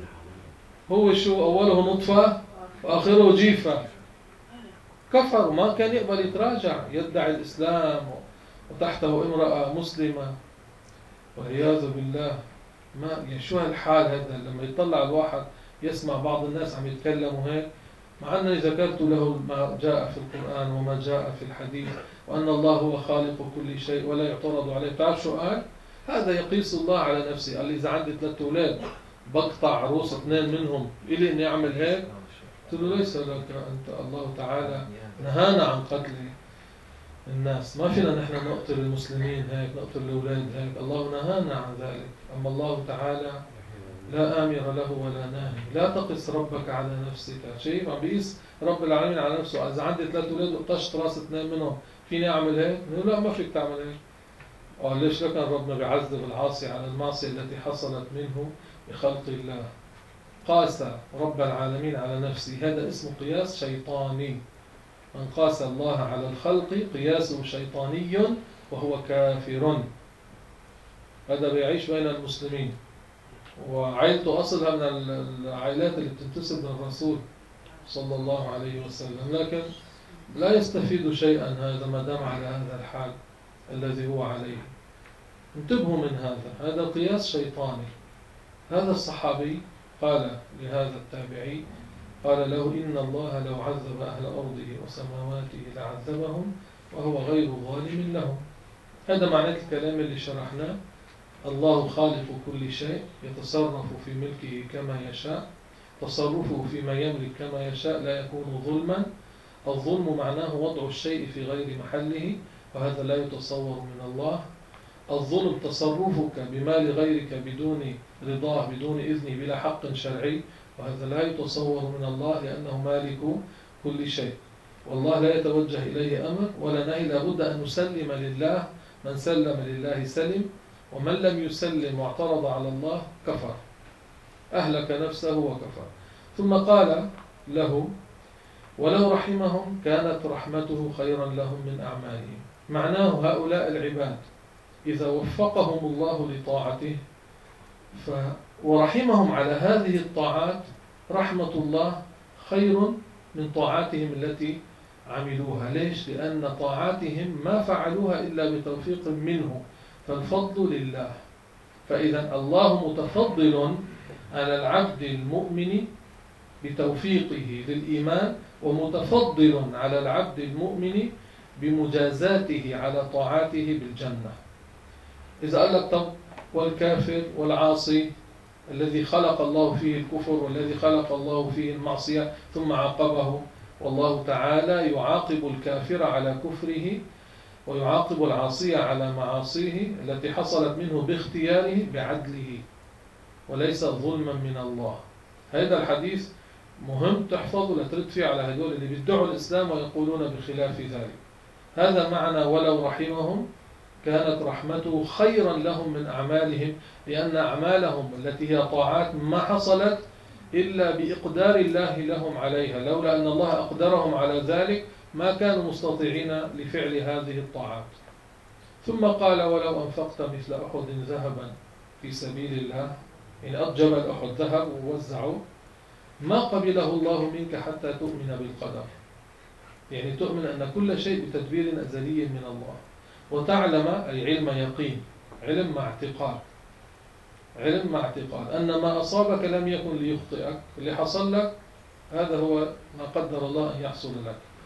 هو شو أوله نطفة وآخره جيفة. كفر وما كان يقبل يتراجع، يدعي الإسلام وتحته امرأة مسلمة والعياذ بالله. ما يعني شو هالحال هذا؟ لما يطلع الواحد يسمع بعض الناس عم يتكلموا هيك، مع أنني ذكرت له ما جاء في القرآن وما جاء في الحديث وأن الله هو خالق كل شيء ولا يعترض عليه. تعرف شو قال؟ هذا يقيس الله على نفسه. قال لي إذا عندي 3 أولاد بقطع عروس 2 منهم إلي إني أعمل هيك؟ قلت له ليس لك أنت، الله تعالى نهانا عن قتل الناس، ما فينا نحن نقتل المسلمين هيك، نقتل الأولاد هيك، الله نهانا عن ذلك. أما الله تعالى لا آمر له ولا ناهي. لا تقس ربك على نفسك. شايف عم بيقيس رب العالمين على نفسه. إذا عندي 3 أولاد وقطشت راس 2 منهم فيني أعمل هيك؟ لا ما فيك تعمل هيك. قال ليش؟ لكن ربنا بيعذب العاصي على المعصية التي حصلت منه بخلق الله. قاس رب العالمين على نفسه، هذا اسمه قياس شيطاني. من قاس الله على الخلق قياسه شيطاني وهو كافر. هذا بيعيش بين المسلمين، وعائلته أصلها من العائلات اللي بتنتسب للرسول صلى الله عليه وسلم، لكن لا يستفيد شيئا هذا ما دام على هذا الحال الذي هو عليه. انتبهوا من هذا قياس شيطاني. هذا الصحابي قال لهذا التابعي، قال له إن الله لو عذب أهل أرضه وسماواته لعذبهم وهو غير ظالم لهم. هذا معنى الكلام اللي شرحناه. الله خالق كل شيء، يتصرف في ملكه كما يشاء، تصرفه فيما يملك كما يشاء لا يكون ظلما. الظلم معناه وضع الشيء في غير محله، وهذا لا يتصور من الله. الظلم تصرفك بمال غيرك بدون رضاه، بدون إذنه، بلا حق شرعي، وهذا لا يتصور من الله لأنه مالك كل شيء. والله لا يتوجه إليه أمر ولا نهي، لابد أن نسلم لله. من سلم لله سلم، ومن لم يسلم واعترض على الله كفر، أهلك نفسه وكفر. ثم قال له ولو رحمهم كانت رحمته خيرا لهم من أعمالهم. معناه هؤلاء العباد إذا وفقهم الله لطاعته ورحمهم على هذه الطاعات، رحمة الله خير من طاعاتهم التي عملوها. ليش؟ لأن طاعاتهم ما فعلوها إلا بتوفيق منه، فالفضل لله. فإذا الله متفضل على العبد المؤمن بتوفيقه للإيمان، ومتفضل على العبد المؤمن بمجازاته على طاعاته بالجنة. إذا قال لك طب والكافر والعاصي الذي خلق الله فيه الكفر والذي خلق الله فيه المعصية ثم عاقبه، والله تعالى يعاقب الكافر على كفره ويعاقب العاصي على معاصيه التي حصلت منه باختياره بعدله وليس ظلما من الله. هذا الحديث مهم تحفظه لترد فيه على هدول اللي بيدعوا الإسلام ويقولون بخلاف ذلك. هذا معنى ولو رحمهم كانت رحمته خيرا لهم من أعمالهم، لأن أعمالهم التي هي طاعات ما حصلت إلا بإقدار الله لهم عليها. لولا أن الله أقدرهم على ذلك ما كانوا مستطيعين لفعل هذه الطاعات. ثم قال ولو أنفقت مثل أحد ذهبا في سبيل الله، إن جبل أحد ذهب ووزعوا ما قبله الله منك حتى تؤمن بالقدر. يعني تؤمن أن كل شيء بتدبير أزلي من الله، وتعلم أي علم يقين، علم مع اعتقاد، علم مع اعتقاد أن ما أصابك لم يكن ليخطئك، اللي حصل لك هذا هو ما قدر الله أن يحصل لك.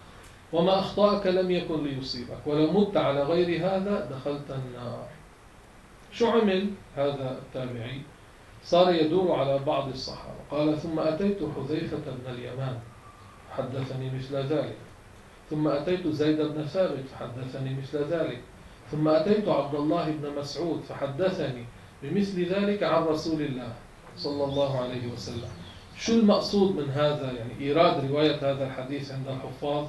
وما أخطأك لم يكن ليصيبك ولو مت على غير هذا دخلت النار. شو عمل هذا التابعي؟ صار يدور على بعض الصحابة، قال ثم أتيت حذيفة بن اليمان حدثني مثل ذلك، ثم أتيت زيد بن ثابت فحدثني مثل ذلك، ثم أتيت عبد الله بن مسعود فحدثني بمثل ذلك عن رسول الله صلى الله عليه وسلم. شو المقصود من هذا؟ يعني إيراد رواية هذا الحديث عند الحفاظ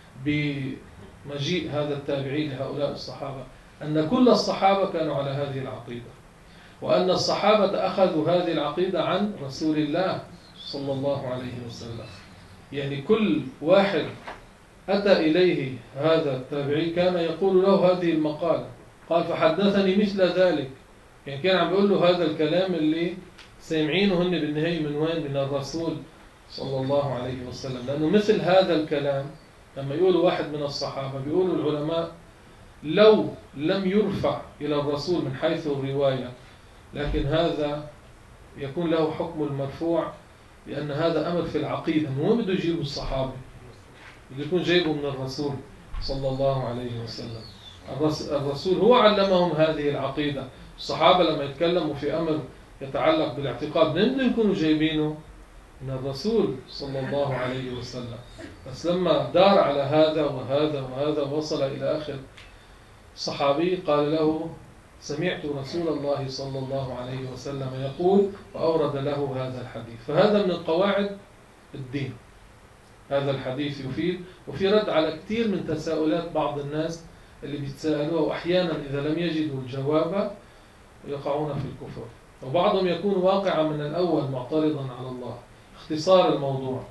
بمجيء هذا التابعي لهؤلاء الصحابة أن كل الصحابة كانوا على هذه العقيدة، وأن الصحابة أخذوا هذه العقيدة عن رسول الله صلى الله عليه وسلم. يعني كل واحد أتى إليه هذا التابعي كان يقول له هذه المقالة، قال فحدثني مثل ذلك. يعني كان عم بيقول له هذا الكلام اللي سامعينه هن بالنهاية من وين؟ من الرسول صلى الله عليه وسلم. لأنه مثل هذا الكلام لما يقولوا واحد من الصحابة، بيقولوا العلماء لو لم يرفع إلى الرسول من حيث الرواية، لكن هذا يكون له حكم المرفوع، لأن هذا أمر في العقيدة. من وين بده يجيبه الصحابة؟ بده يكون جايبه من الرسول صلى الله عليه وسلم. الرسول هو علمهم هذه العقيدة. الصحابة لما يتكلموا في أمر يتعلق بالاعتقاد من بده يكونوا جايبينه؟ من الرسول صلى الله عليه وسلم. بس لما دار على هذا وهذا وهذا وصل إلى آخر صحابي قال له سمعت رسول الله صلى الله عليه وسلم يقول، وأورد له هذا الحديث. فهذا من قواعد الدين. هذا الحديث يفيد، وفي رد على كثير من تساؤلات بعض الناس اللي بيتساءلوها، وأحيانا إذا لم يجدوا الجواب يقعون في الكفر، وبعضهم يكون واقعا من الأول معترضا على الله. اختصار الموضوع،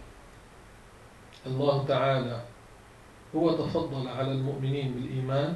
الله تعالى هو تفضل على المؤمنين بالإيمان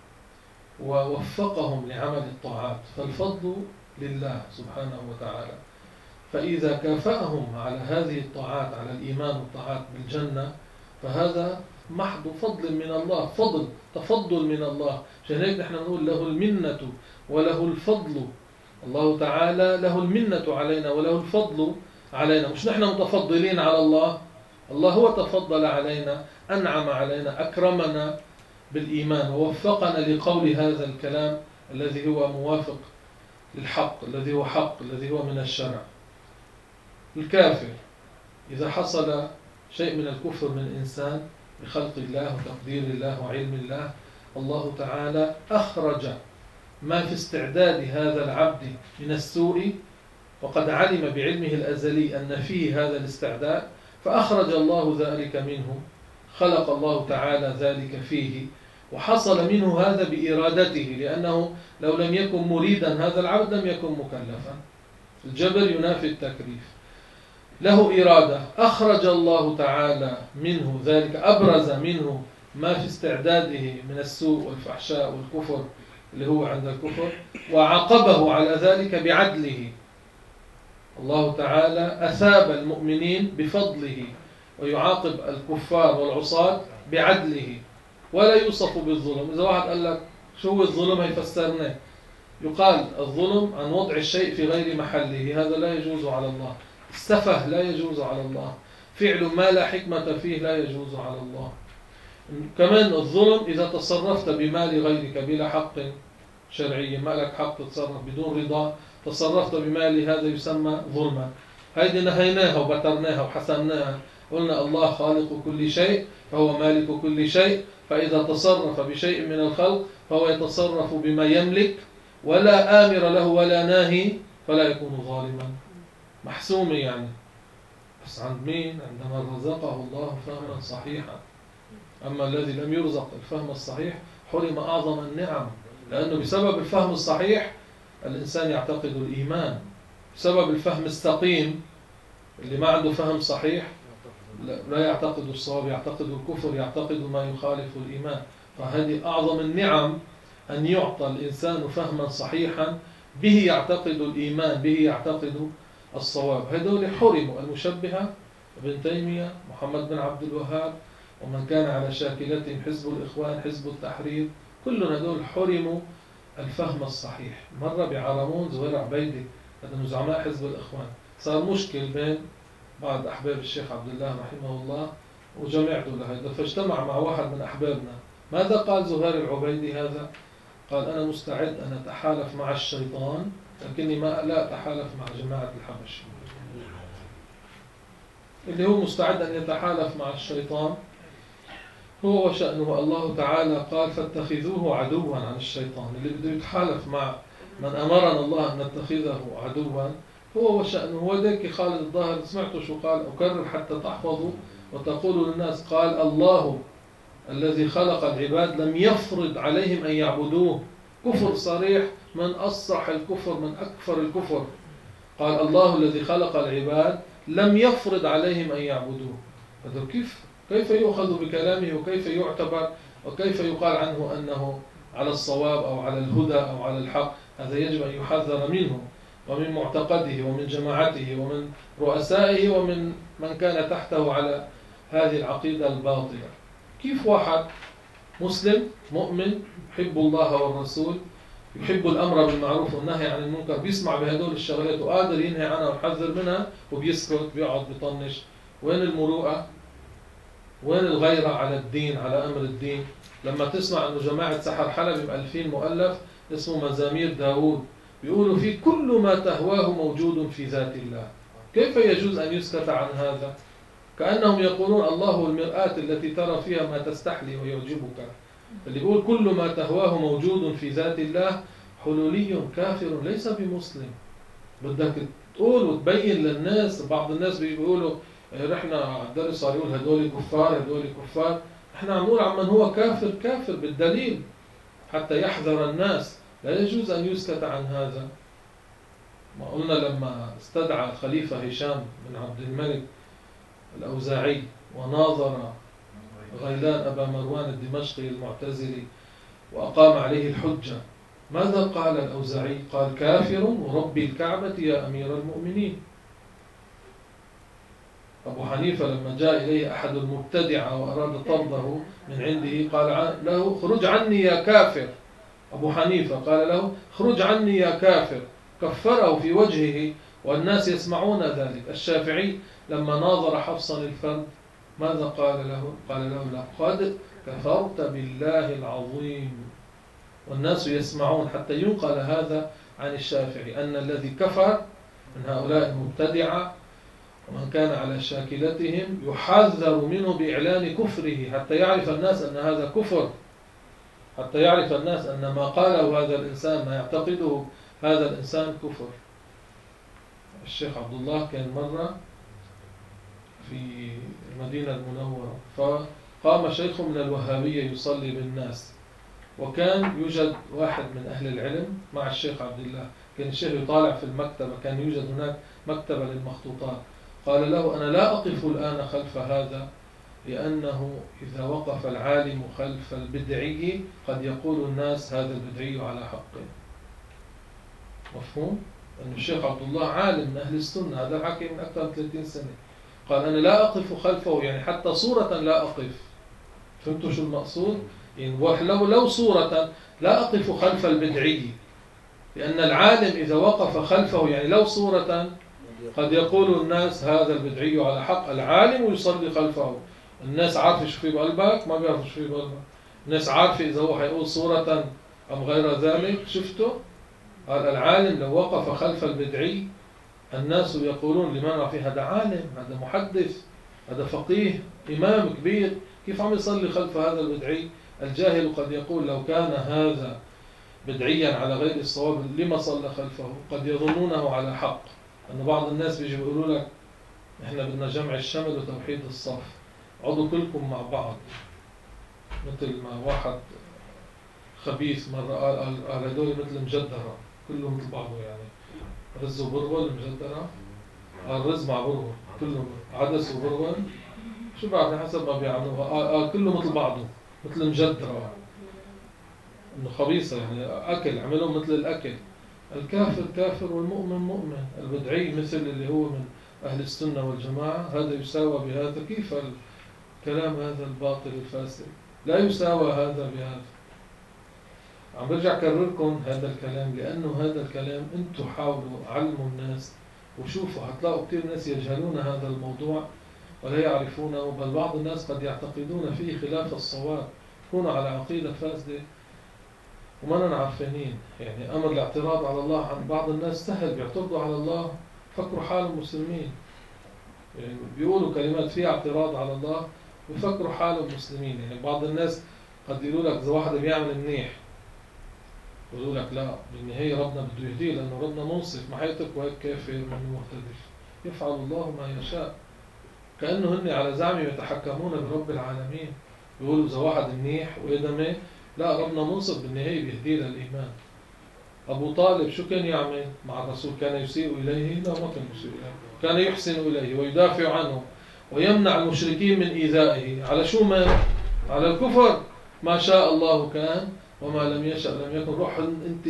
ووفقهم لعمل الطاعات، فالفضل لله سبحانه وتعالى. فإذا كافأهم على هذه الطاعات، على الإيمان والطاعات بالجنة، فهذا محض فضل من الله، تفضل من الله. عشان هيك نحن نقول له المنة وله الفضل. الله تعالى له المنة علينا وله الفضل علينا، مش نحن متفضلين على الله. الله هو تفضل علينا، أنعم علينا، أكرمنا بالإيمان، ووفقنا لقول هذا الكلام الذي هو موافق للحق، الذي هو حق، الذي هو من الشرع. الكافر إذا حصل شيء من الكفر من إنسان بخلق الله وتقدير الله وعلم الله، الله تعالى أخرج ما في استعداد هذا العبد من السوء، وقد علم بعلمه الأزلي أن فيه هذا الاستعداد، فأخرج الله ذلك منه، خلق الله تعالى ذلك فيه، وحصل منه هذا بإرادته، لأنه لو لم يكن مريدا هذا العبد لم يكن مكلفا. الجبر ينافي التكليف. له إرادة، أخرج الله تعالى منه ذلك، أبرز منه ما في استعداده من السوء والفحشاء والكفر اللي هو عند الكفر، وعاقبه على ذلك بعدله. الله تعالى أثاب المؤمنين بفضله، ويعاقب الكفار والعصاة بعدله، ولا يوصف بالظلم. إذا واحد قال لك شو هو الظلم هيفسرناه، يقال الظلم عن وضع الشيء في غير محله، هذا لا يجوز على الله. السفه لا يجوز على الله، فعل ما لا حكمة فيه لا يجوز على الله. كمان الظلم إذا تصرفت بمال غيرك بلا حق شرعي، ما لك حق تتصرف بدون رضا، تصرفت بمال هذا يسمى ظلما. هيدي نهيناها وبترناها وحسمناها، قلنا الله خالق كل شيء فهو مالك كل شيء، فإذا تصرف بشيء من الخلق فهو يتصرف بما يملك، ولا آمر له ولا ناهي، فلا يكون ظالما. محسومة يعني. بس عند مين؟ عندما رزقه الله فهما صحيحا. أما الذي لم يرزق الفهم الصحيح حرم أعظم النعم، لأنه بسبب الفهم الصحيح الإنسان يعتقد الإيمان. بسبب الفهم السقيم اللي ما عنده فهم صحيح لا يعتقد الصواب، يعتقد الكفر، يعتقد ما يخالف الإيمان. فهذه أعظم النعم، أن يعطى الإنسان فهما صحيحا به يعتقد الإيمان، به يعتقد الصواب. هذول حرموا، المشبهة، ابن تيمية، محمد بن عبد الوهاب، ومن كان على شاكلتهم، حزب الإخوان، حزب التحرير، كل هذول حرموا الفهم الصحيح. مرة بعرمون زهير عبيدي، هذا من زعماء حزب الإخوان، صار مشكل بين بعض أحباب الشيخ عبد الله رحمه الله وجمعته لهذا، فاجتمع مع واحد من أحبابنا. ماذا قال زهير العبيدي هذا؟ قال أنا مستعد أن أتحالف مع الشيطان، لكني لا أتحالف مع جماعة الحبش. اللي هو مستعد أن يتحالف مع الشيطان هو وشأنه. الله تعالى قال فاتخذوه عدوا عن الشيطان. اللي بده يتحالف مع من أمرنا الله أن نتخذه عدوا هو وشأنه. ولذلك خالد الظاهر سمعته شو قال، أكرر حتى تحفظوا وتقولوا للناس، قال الله الذي خلق العباد لم يفرض عليهم أن يعبدوه. كفر صريح، من أصرح الكفر، من أكفر الكفر. قال الله الذي خلق العباد لم يفرض عليهم أن يعبدوه. هذا كيف يؤخذ بكلامه، وكيف يعتبر، وكيف يقال عنه أنه على الصواب أو على الهدى أو على الحق؟ هذا يجب أن يحذر منه ومن معتقده ومن جماعته ومن رؤسائه ومن من كان تحته على هذه العقيدة الباطلة. كيف واحد مسلم مؤمن يحب الله والرسول، يحب الأمر بالمعروف والنهي عن المنكر، بيسمع بهدول الشغلات وقادر ينهي عنها ويحذر منها وبيسكت بيقعد بيطنش؟ وين المروءة؟ وين الغيرة على الدين، على أمر الدين؟ لما تسمع أنه جماعة سحر حلبي ب2000 مؤلف اسمه مزامير داوود، بيقولوا فيه كل ما تهواه موجود في ذات الله. كيف يجوز أن يسكت عن هذا؟ كأنهم يقولون الله هو المرآة التي ترى فيها ما تستحلي ويعجبك. اللي يقول كل ما تهواه موجود في ذات الله حلولي كافر ليس بمسلم. بدك تقول وتبين للناس. بعض الناس بيقولوا رحنا على الدرس صار يقول هدول كفار هدول كفار. احنا عم نقول عمن هو كافر كافر بالدليل حتى يحذر الناس. لا يجوز أن يسكت عن هذا. ما قلنا لما استدعى الخليفة هشام بن عبد الملك الأوزاعي وناظر غيلان أبا مروان الدمشقي المعتزلي وأقام عليه الحجة، ماذا قال الأوزاعي؟ قال كافر وربي الكعبة يا أمير المؤمنين. أبو حنيفة لما جاء إليه أحد المبتدعة وأراد طرده من عنده قال له خرج عني يا كافر. أبو حنيفة قال له خرج عني يا كافر، كفره في وجهه والناس يسمعون ذلك. الشافعي لما ناظر حفصا الفرد ماذا قال له؟ قال له لقد كفرت بالله العظيم، والناس يسمعون. حتى ينقل هذا عن الشافعي أن الذي كفر من هؤلاء المبتدعة ومن كان على شاكلتهم يحذر منه بإعلان كفره حتى يعرف الناس أن هذا كفر، حتى يعرف الناس أن ما قاله هذا الإنسان، ما يعتقده هذا الإنسان كفر. الشيخ عبد الله كان مرة في المدينة المنورة، فقام شيخ من الوهابية يصلي بالناس، وكان يوجد واحد من أهل العلم مع الشيخ عبد الله. كان الشيخ يطالع في المكتبة، كان يوجد هناك مكتبة للمخطوطات. قال له أنا لا أقف الآن خلف هذا، لأنه إذا وقف العالم خلف البدعي قد يقول الناس هذا البدعي على حق. مفهوم؟ أن الشيخ عبد الله عالم من أهل السنة، هذا حكي من أكثر من 30 سنة. قال أنا لا أقف خلفه، يعني حتى صورة لا أقف. فهمتوا شو المقصود؟ يعني لو صورة لا أقف خلف البدعي، لأن العالم إذا وقف خلفه يعني لو صورة قد يقول الناس هذا البدعي على حق. العالم يصلي خلفه، الناس عارفة شو في بقلبك، ما بيعرفوا شو في بقلبك. الناس عارفة إذا هو حيقول صورة أم غير ذلك. شفتوا؟ قال العالم لو وقف خلف البدعي الناس يقولون لمن في هذا عالم، هذا محدث، هذا فقيه، إمام كبير، كيف عم يصلي خلف هذا البدعي؟ الجاهل قد يقول لو كان هذا بدعيا على غير الصواب لما صلى خلفه؟ قد يظنونه على حق. أن بعض الناس بيجي بيقولوا لك إحنا بدنا جمع الشمل وتوحيد الصف، عضوا كلكم مع بعض. مثل ما واحد خبيث مرة قال هدول مثل مجدرة، كلهم مثل بعضه، يعني رز وبرغل مجدرة، قال رز مع برغل كلهم عدس وبرغل، شو بعرف حسب ما بيعملوها، قال كله مثل بعضه مثل مجدرة، إنه خبيثة يعني أكل، عملهم مثل الأكل. الكافر كافر والمؤمن مؤمن. البدعي مثل اللي هو من أهل السنة والجماعة هذا يساوى بهذا. كيف الكلام هذا الباطل الفاسد؟ لا يساوى هذا بهذا. عم برجع أكرركم هذا الكلام لأنه هذا الكلام أنتم حاولوا علموا الناس وشوفوا، هتلاقوا كثير ناس يجهلون هذا الموضوع ولا يعرفونه، بل بعض الناس قد يعتقدون فيه خلاف الصواب، يكونوا على عقيدة فاسدة وما عارفينين. يعني أمر الاعتراض على الله عن بعض الناس سهل، بيعترضوا على الله فكروا حالهم مسلمين، يعني بيقولوا كلمات فيها اعتراض على الله ويفكروا حالهم مسلمين. يعني بعض الناس قد يقولوا لك إذا واحد بيعمل منيح يقولوا لك لا بالنهاية ربنا بده يهديه لأنه ربنا منصف، ما حيتركوا هيك كافر من مهتدي، يفعل الله ما يشاء، كأنه هن على زعمه يتحكمون برب العالمين. يقولوا إذا واحد منيح وإدمه لا ربنا منصف بالنهاية بيهديه للإيمان. أبو طالب شو كان يعمل مع الرسول؟ كان يسيء إليه؟ لا ما كان يسيء إليه، كان يحسن إليه ويدافع عنه ويمنع المشركين من إيذائه. على شو مات؟ على الكفر. ما شاء الله كان وما لم يشأ لم يكن. روح أنت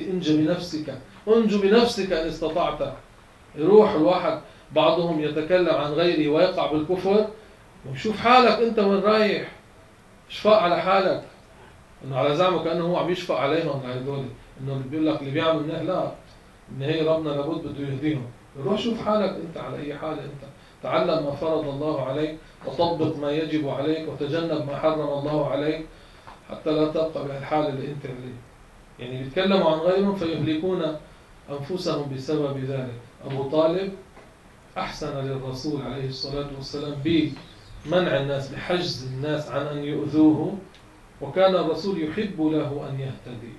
انجو بنفسك إن استطعت. يروح الواحد بعضهم يتكلم عن غيره ويقع بالكفر، وشوف حالك أنت وين رايح، اشفاء على حالك. إنه على زعمه كأنه هو عم يشفق عليهم هذول، إنه اللي بيقول لك اللي بيعمل منه لا النهاية ربنا لابد بده يهديهم. روح شوف حالك أنت على أي حال أنت، تعلم ما فرض الله عليك وطبق ما يجب عليك وتجنب ما حرم الله عليك حتى لا تبقى بهالحال اللي أنت عليه. يعني بيتكلموا عن غيرهم فيهلكون أنفسهم بسبب ذلك. أبو طالب أحسن للرسول عليه الصلاة والسلام بمنع الناس، بحجز الناس عن أن يؤذوه، وكان الرسول يحب له أن يهتدي،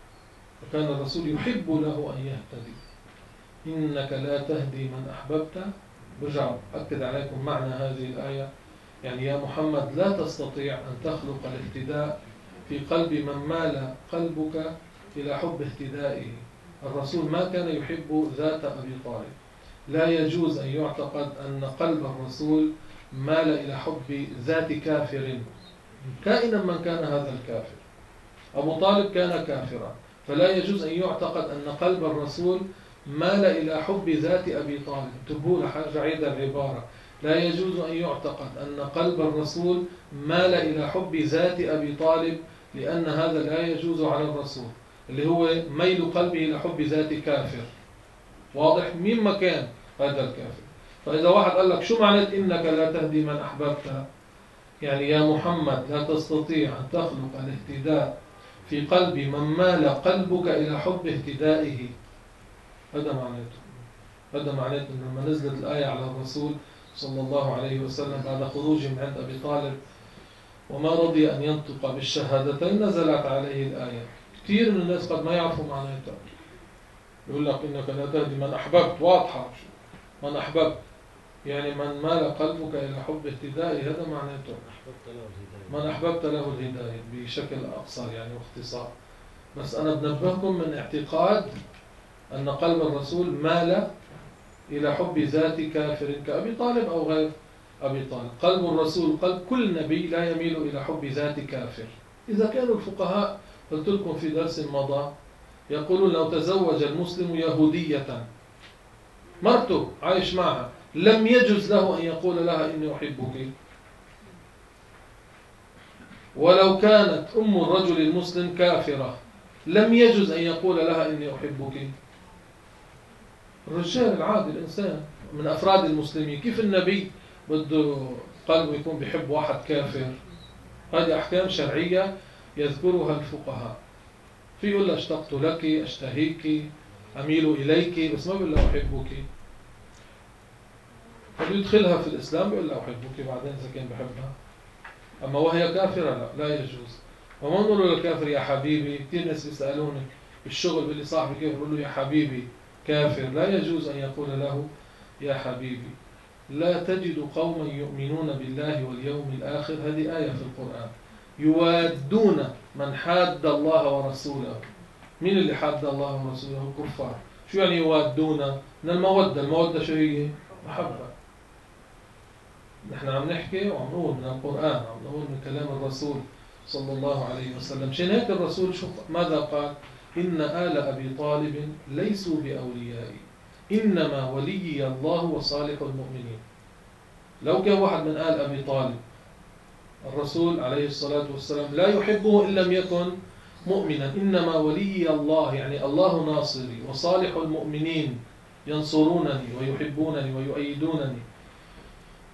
وكان الرسول يحب له أن يهتدي. إنك لا تهدي من أحببت. برجع أكد عليكم معنى هذه الآية، يعني يا محمد لا تستطيع أن تخلق الاهتداء في قلب من مال قلبك إلى حب اهتدائه. الرسول ما كان يحب ذات أبي طالب، لا يجوز أن يعتقد أن قلب الرسول مال إلى حب ذات كافر كائنا من كان هذا الكافر. أبو طالب كان كافرا، فلا يجوز أن يعتقد أن قلب الرسول مال إلى حب ذات أبي طالب. انتبهوا لحاجة عيد العبارة، لا يجوز أن يعتقد أن قلب الرسول مال إلى حب ذات أبي طالب، لأن هذا لا يجوز على الرسول، اللي هو ميل قلبه إلى حب ذات كافر. واضح؟ مين ما كان هذا الكافر. فإذا واحد قال لك شو معنى إنك لا تهدي من أحببت، يعني يا محمد لا تستطيع أن تخلق الاهتداء في قلب من مال قلبك إلى حب اهتدائه. هذا معناته، هذا معناته لما نزلت الآية على الرسول صلى الله عليه وسلم بعد خروجه من عند أبي طالب وما رضي أن ينطق بالشهادتين، نزلت عليه الآية. كثير من الناس قد ما يعرفوا معناتها، يقول لك إنك لا تهدي من أحببت، واضحة من أحببت، يعني من مال قلبك إلى حب اهتدائه، هذا معناته من أحببت له الهداية بشكل أقصر يعني واختصار. بس أنا بنبهكم من اعتقاد أن قلب الرسول مال إلى حب ذات كافر كأبي طالب أو غير أبي طالب. قلب الرسول قلب كل نبي لا يميل إلى حب ذات كافر. إذا كانوا الفقهاء قلت لكم في درس مضى يقولون لو تزوج المسلم يهودية مرته عايش معها لم يجوز له أن يقول لها إني أحبك. ولو كانت أم الرجل المسلم كافرة لم يجوز أن يقول لها إني أحبك. الرجال العادي الإنسان من أفراد المسلمين، كيف النبي بده قلبه يكون بيحب واحد كافر؟ هذه أحكام شرعية يذكرها الفقهاء. في يقول له اشتقت لك، أشتهيك، أميل إليك، بس ما بيقول له أحبك. فبيدخلها في الإسلام بيقول له أحبك بعدين إذا كان بحبها. أما وهي كافرة لا يجوز. وما نقول للكافر يا حبيبي. كثير ناس بيسألوني بالشغل بيقول لي صاحبي كيف، بقول له يا حبيبي. كافر لا يجوز أن يقول له يا حبيبي. لا تجد قوما يؤمنون بالله واليوم الآخر، هذه آية في القرآن، يوادون من حاد الله ورسوله. مين اللي حاد الله ورسوله؟ كفار. شو يعني يوادون؟ من المودة. المودة شو هي؟ محبة. نحن عم نحكي وعم نقول من القرآن، عم نقول من كلام الرسول صلى الله عليه وسلم. شان هيك الرسول ماذا قال؟ إن آل أبي طالب ليسوا بأوليائي إنما وليي الله وصالح المؤمنين. لو كان واحد من آل أبي طالب الرسول عليه الصلاة والسلام لا يحبه إن لم يكن مؤمنا. إنما وليي الله يعني الله ناصري، وصالح المؤمنين ينصرونني ويحبونني ويؤيدونني.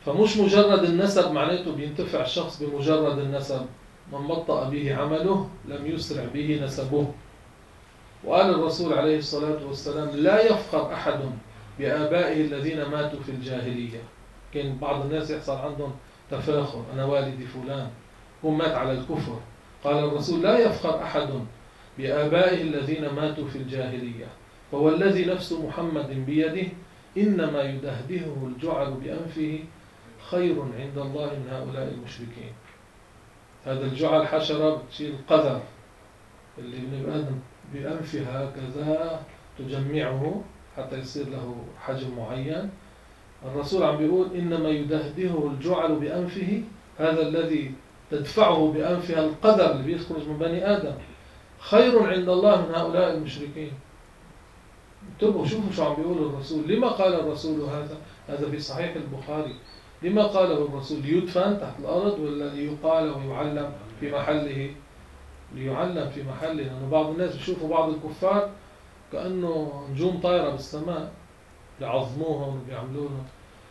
فمش مجرد النسب معناته بينتفع الشخص بمجرد النسب، من بطأ به عمله لم يسرع به نسبه. وقال الرسول عليه الصلاة والسلام: لا يفخر أحد بآبائه الذين ماتوا في الجاهلية. كان بعض الناس يحصل عندهم تفاخر، أنا والدي فلان هو مات على الكفر. قال الرسول: لا يفخر أحد بآبائه الذين ماتوا في الجاهلية، فهو الذي نفس محمد بيده إنما يدهدهه الجعل بأنفه خير عند الله من هؤلاء المشركين. هذا الجعل حشرة بتشيل القذر اللي ابن آدم بأنفها هكذا تجمعه حتى يصير له حجم معين. الرسول عم بيقول: إنما يدهدهه الجعل بأنفه، هذا الذي تدفعه بأنفها القذر اللي بيخرج من بني آدم خير عند الله من هؤلاء المشركين. انتبهوا شوفوا شو عم بيقول الرسول. لما قال الرسول هذا؟ هذا في صحيح البخاري. لما قاله الرسول؟ ليدفن تحت الأرض ولا ليقال ويعلم في محله؟ ليعلم في محله، لأنه بعض الناس بيشوفوا بعض الكفار كأنه نجوم طايرة بالسماء بيعظموهم وبيعملونهم.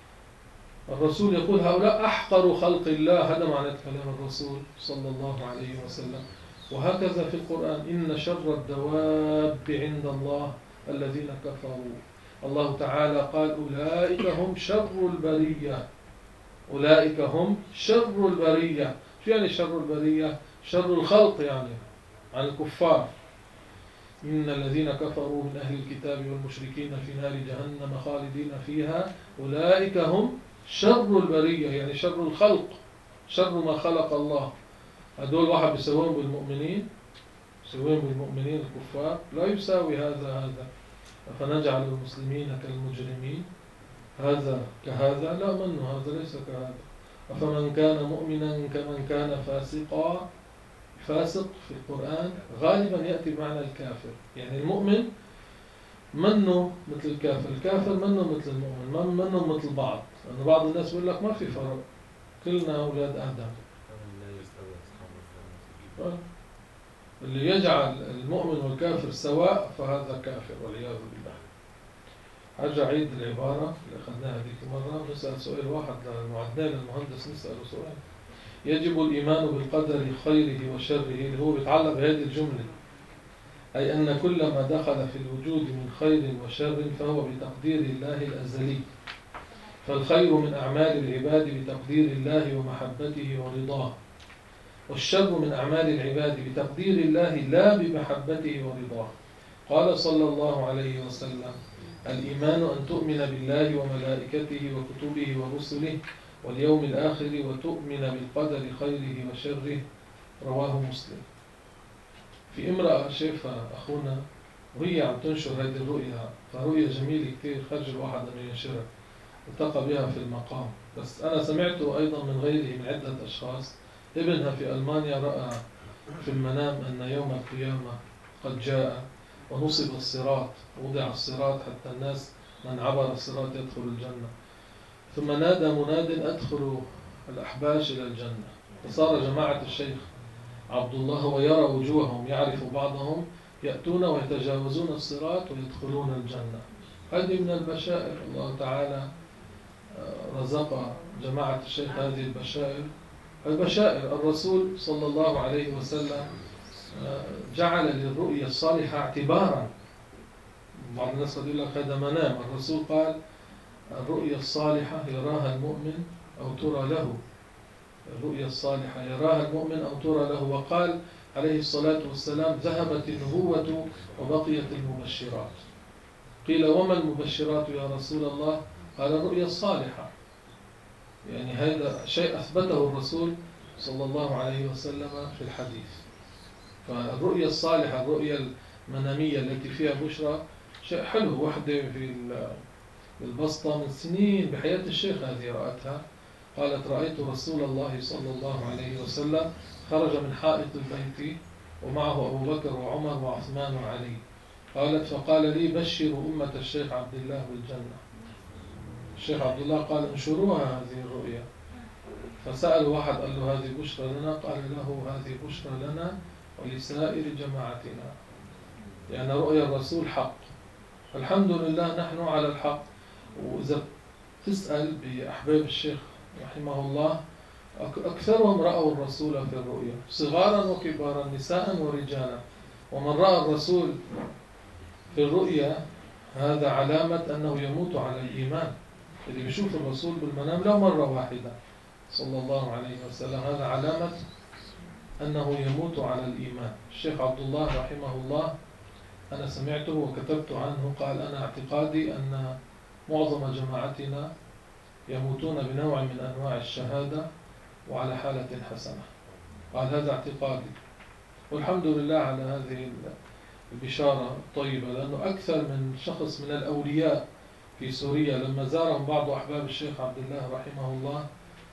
الرسول يقول: هؤلاء أحقر خلق الله. هذا معنى كلام الرسول صلى الله عليه وسلم. وهكذا في القرآن: إن شر الدواب عند الله الذين كفروا. الله تعالى قال: أولئك هم شر البرية. أولئك هم شر البرية. شو يعني شر البرية؟ شر الخلق يعني عن الكفار. إن الذين كفروا من أهل الكتاب والمشركين في نار جهنم خالدين فيها أولئك هم شر البرية، يعني شر الخلق، شر ما خلق الله. هدول واحد بيساويهم بالمؤمنين، يساويهم بالمؤمنين الكفار؟ لا يساوي هذا. أفنجعل المسلمين كالمجرمين؟ هذا كهذا؟ لا منه، هذا ليس كهذا. أفمن كان مؤمنا كمن كان فاسقا. فاسق في القرآن غالبا يأتي بمعنى الكافر، يعني المؤمن منه مثل الكافر، الكافر منه مثل المؤمن، منه مثل بعض. لأن بعض الناس يقول لك ما في فرق، كلنا أولاد آدم. اللي يجعل المؤمن والكافر سواء فهذا كافر والعياذ بالله. أرجع عيد العبارة اللي أخذناها ذيك مرة. نسأل سؤال واحد للمعدل المهندس، نسأله سؤال: يجب الإيمان بالقدر خيره وشره، اللي هو بيتعلق بهذه الجملة، أي أن كل ما دخل في الوجود من خير وشر فهو بتقدير الله الأزلي، فالخير من أعمال العباد بتقدير الله ومحبته ورضاه، والشر من أعمال العباد بتقدير الله لا بمحبته ورضاه. قال صلى الله عليه وسلم: الإيمان أن تؤمن بالله وملائكته وكتبه ورسله واليوم الآخر وتؤمن بالقدر خيره وشره. رواه مسلم. في امرأة شايفها أخونا وهي عم تنشر هذه الرؤية، فرؤية جميلة كتير، خرج الواحد أن ينشرها، التقى بها في المقام. بس أنا سمعته أيضا من غيره من عدة أشخاص. ابنها في ألمانيا رأى في المنام أن يوم القيامة قد جاء ونصب الصراط، وضع الصراط حتى الناس من عبر الصراط يدخل الجنة، ثم نادى مناد: أدخلوا الأحباش إلى الجنة. فصار جماعة الشيخ عبد الله ويرى وجوههم، يعرف بعضهم، يأتون ويتجاوزون الصراط ويدخلون الجنة. هذه من البشائر. الله تعالى رزق جماعة الشيخ هذه البشائر. البشائر الرسول صلى الله عليه وسلم جعل للرؤية الصالحة اعتبارا. بعض الناس قد يقول لك هذا منام. الرسول قال: الرؤية الصالحة يراها المؤمن أو ترى له. الرؤية الصالحة يراها المؤمن أو ترى له. وقال عليه الصلاة والسلام: ذهبت النبوة وبقيت المبشرات. قيل: وما المبشرات يا رسول الله؟ قال: الرؤية الصالحة. يعني هذا شيء أثبته الرسول صلى الله عليه وسلم في الحديث. فالرؤية الصالحة، الرؤية المنامية التي فيها بشرى، شيء حلو. وحدة في البسطة من سنين بحياة الشيخ هذه رأتها، قالت: رأيت رسول الله صلى الله عليه وسلم خرج من حائط البيت ومعه أبو بكر وعمر وعثمان وعلي. قالت: فقال لي: بشروا أمة الشيخ عبد الله بالجنة. الشيخ عبد الله قال: انشروها هذه الرؤيا. فسأل واحد قال له: هذه بشرى لنا؟ قال له: هذه بشرى لنا ولسائر جماعتنا، لأن رؤيا الرسول حق. الحمد لله نحن على الحق. وإذا تسأل بأحباب الشيخ رحمه الله أكثرهم رأوا الرسول في الرؤيا صغارا وكبارا نساء ورجالا. ومن رأى الرسول في الرؤيا هذا علامة أنه يموت على الإيمان. اللي بيشوف الرسول بالمنام لو مرة واحدة صلى الله عليه وسلم هذا علامة أنه يموت على الإيمان. الشيخ عبد الله رحمه الله أنا سمعته وكتبت عنه قال أنا اعتقادي أن معظم جماعتنا يموتون بنوع من أنواع الشهادة وعلى حالة حسنة. قال هذا اعتقادي، والحمد لله على هذه البشارة الطيبة، لأنه أكثر من شخص من الأولياء في سوريا لما زارهم بعض أحباب الشيخ عبد الله رحمه الله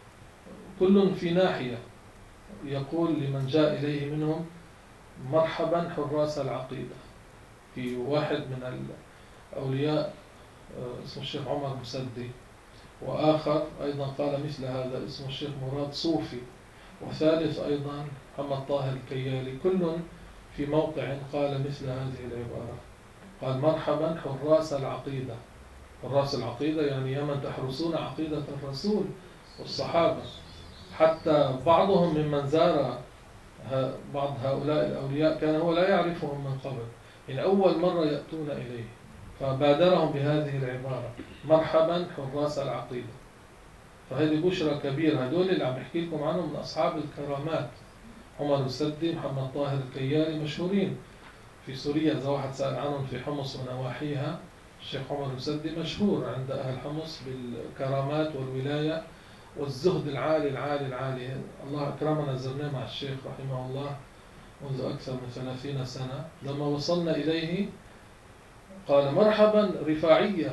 كل في ناحية يقول لمن جاء إليه منهم مرحبا حراس العقيدة. في واحد من الأولياء اسمه الشيخ عمر مسدي، وآخر أيضا قال مثل هذا اسمه الشيخ مراد صوفي، وثالث أيضا محمد طاهر الكيالي، كل في موقع قال مثل هذه العبارة. قال مرحبا حراس العقيدة. حراس العقيدة يعني يا من تحرسون عقيدة الرسول والصحابة. حتى بعضهم ممن زار بعض هؤلاء الأولياء كان هو لا يعرفهم من قبل، يعني أول مرة يأتون إليه، فبادرهم بهذه العبارة مرحبا حراس العقيدة. فهذه بشرى كبيرة. هدول اللي عم بحكي لكم عنهم من أصحاب الكرامات، عمر السدي، محمد طاهر الكيالي، مشهورين في سوريا. إذا واحد سأل عنهم في حمص ونواحيها، الشيخ عمر السدي مشهور عند أهل حمص بالكرامات والولاية والزهد العالي العالي العالي. الله أكرمنا زرناه مع الشيخ رحمه الله منذ أكثر من 30 سنة. لما وصلنا إليه قال مرحبا رفاعية.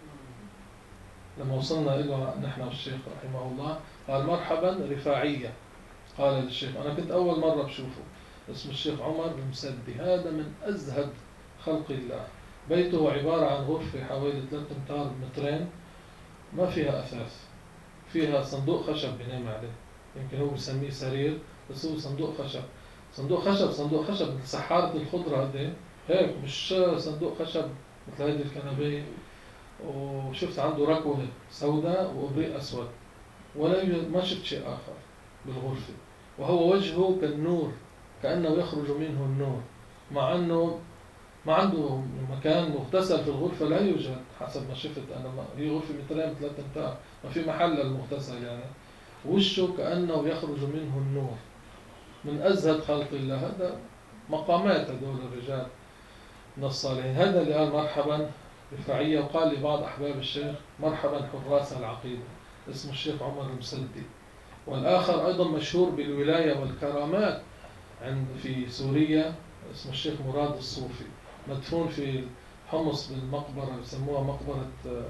لما وصلنا إليه نحن والشيخ رحمه الله قال مرحبا رفاعية. قال للشيخ أنا كنت أول مرة بشوفه، اسم الشيخ عمر المسدي، هذا من أزهد خلق الله. بيته عبارة عن غرفة حوالي 3 أمتار بمترين، ما فيها أثاث، فيها صندوق خشب بينام عليه، يمكن هو بسميه سرير بس هو صندوق خشب. صندوق خشب مثل سحارة الخضرة هذه، هيك مش صندوق خشب مثل هذه الكنبية. وشفت عنده ركوة سوداء وإبريق أسود، ما شفت شيء آخر بالغرفة. وهو وجهه كالنور، كأنه يخرج منه النور، مع أنه ما عنده مكان مغتسل في الغرفة، لا يوجد حسب ما شفت أنا. هي غرفة 2 3 أمتار، ما في محل للمغتسل يعني. وشه كأنه يخرج منه النور، من أزهد خلق الله. هذا مقامات هذول الرجال من الصالحين. هذا اللي قال مرحبا رفاعية. وقال لبعض أحباب الشيخ مرحبا حراس العقيدة، اسمه الشيخ عمر المسدي. والآخر أيضا مشهور بالولاية والكرامات في سوريا اسمه الشيخ مراد الصوفي، مدفون في حمص بالمقبرة يسموها مقبرة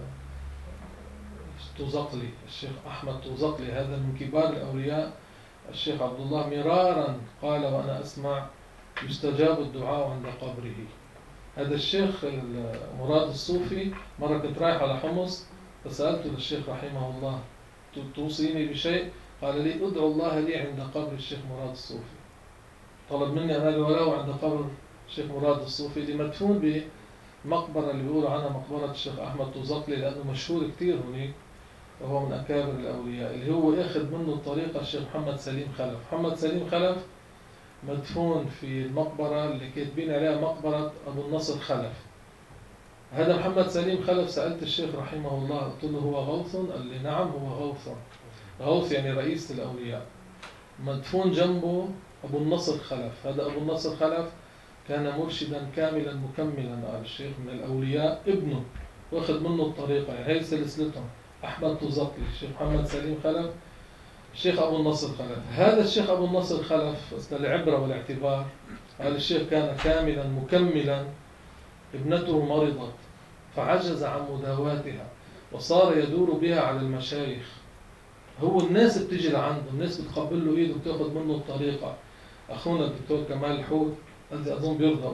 توزقلي. الشيخ أحمد توزقلي هذا من كبار الأولياء. الشيخ عبد الله مرارا قال وأنا أسمع يستجاب الدعاء عند قبره. هذا الشيخ مراد الصوفي مرة كنت رايح على حمص فسألته للشيخ رحمه الله توصيني بشيء؟ قال لي ادعو الله لي عند قبر الشيخ مراد الصوفي. طلب مني أنا ولو عند قبر الشيخ مراد الصوفي اللي مدفون بمقبرة اللي بيقولوا عنها مقبرة الشيخ أحمد توزقلي، لأنه مشهور كتير هناك، وهو من أكابر الأولياء. اللي هو أخذ منه الطريقة الشيخ محمد سليم خلف. محمد سليم خلف مدفون في المقبرة اللي كاتبين عليها مقبرة أبو النصر خلف. هذا محمد سليم خلف سألت الشيخ رحمه الله قلت له هو غوث؟ قال لي نعم هو غوث. غوث يعني رئيس الأولياء. مدفون جنبه أبو النصر خلف. هذا أبو النصر خلف كان مرشدا كاملا مكملا قال الشيخ من الأولياء، ابنه واخذ منه الطريقة، يعني هي سلسلتهم. أحمد توزقلي، الشيخ محمد سليم خلف، الشيخ أبو النصر خلف. هذا الشيخ أبو النصر خلف للعبرة والاعتبار. قال الشيخ كان كاملا مكملا، ابنته مرضت فعجز عن مداواتها وصار يدور بها على المشايخ. هو الناس بتجي لعنده، الناس بتقبل له ايده وبتاخذ منه الطريقة. أخونا الدكتور كمال الحوت الذي أظن بيرضى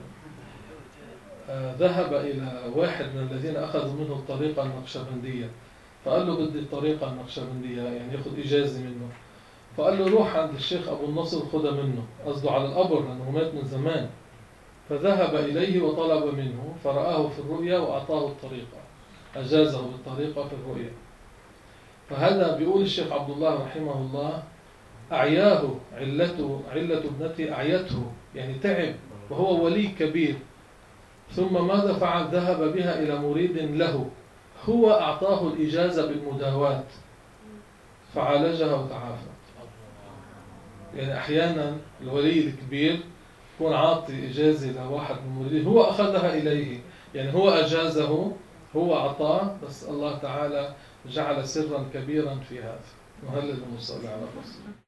ذهب إلى واحد من الذين أخذوا منه الطريقة النقشبندية، فقال له بدي الطريقة النقشبندية، يعني ياخذ إجازة منه. فقال له روح عند الشيخ أبو النصر خذها منه، قصده على القبر لأنه مات من زمان. فذهب إليه وطلب منه فرآه في الرؤيا وأعطاه الطريقة، أجازه بالطريقة في الرؤيا. فهذا بيقول الشيخ عبد الله رحمه الله أعياه علة ابنتي أعيته، يعني تعب وهو ولي كبير، ثم ماذا فعل؟ ذهب بها إلى مريد له، هو أعطاه الإجازة بالمداواة فعالجها وتعافى. يعني أحيانا الولي الكبير يكون عاطي إجازة لواحد من المريدين، هو أخذها إليه، يعني هو أجازه، هو أعطاه، بس الله تعالى جعل سرا كبيرا في هذا. وهلل المصلي على الرسول.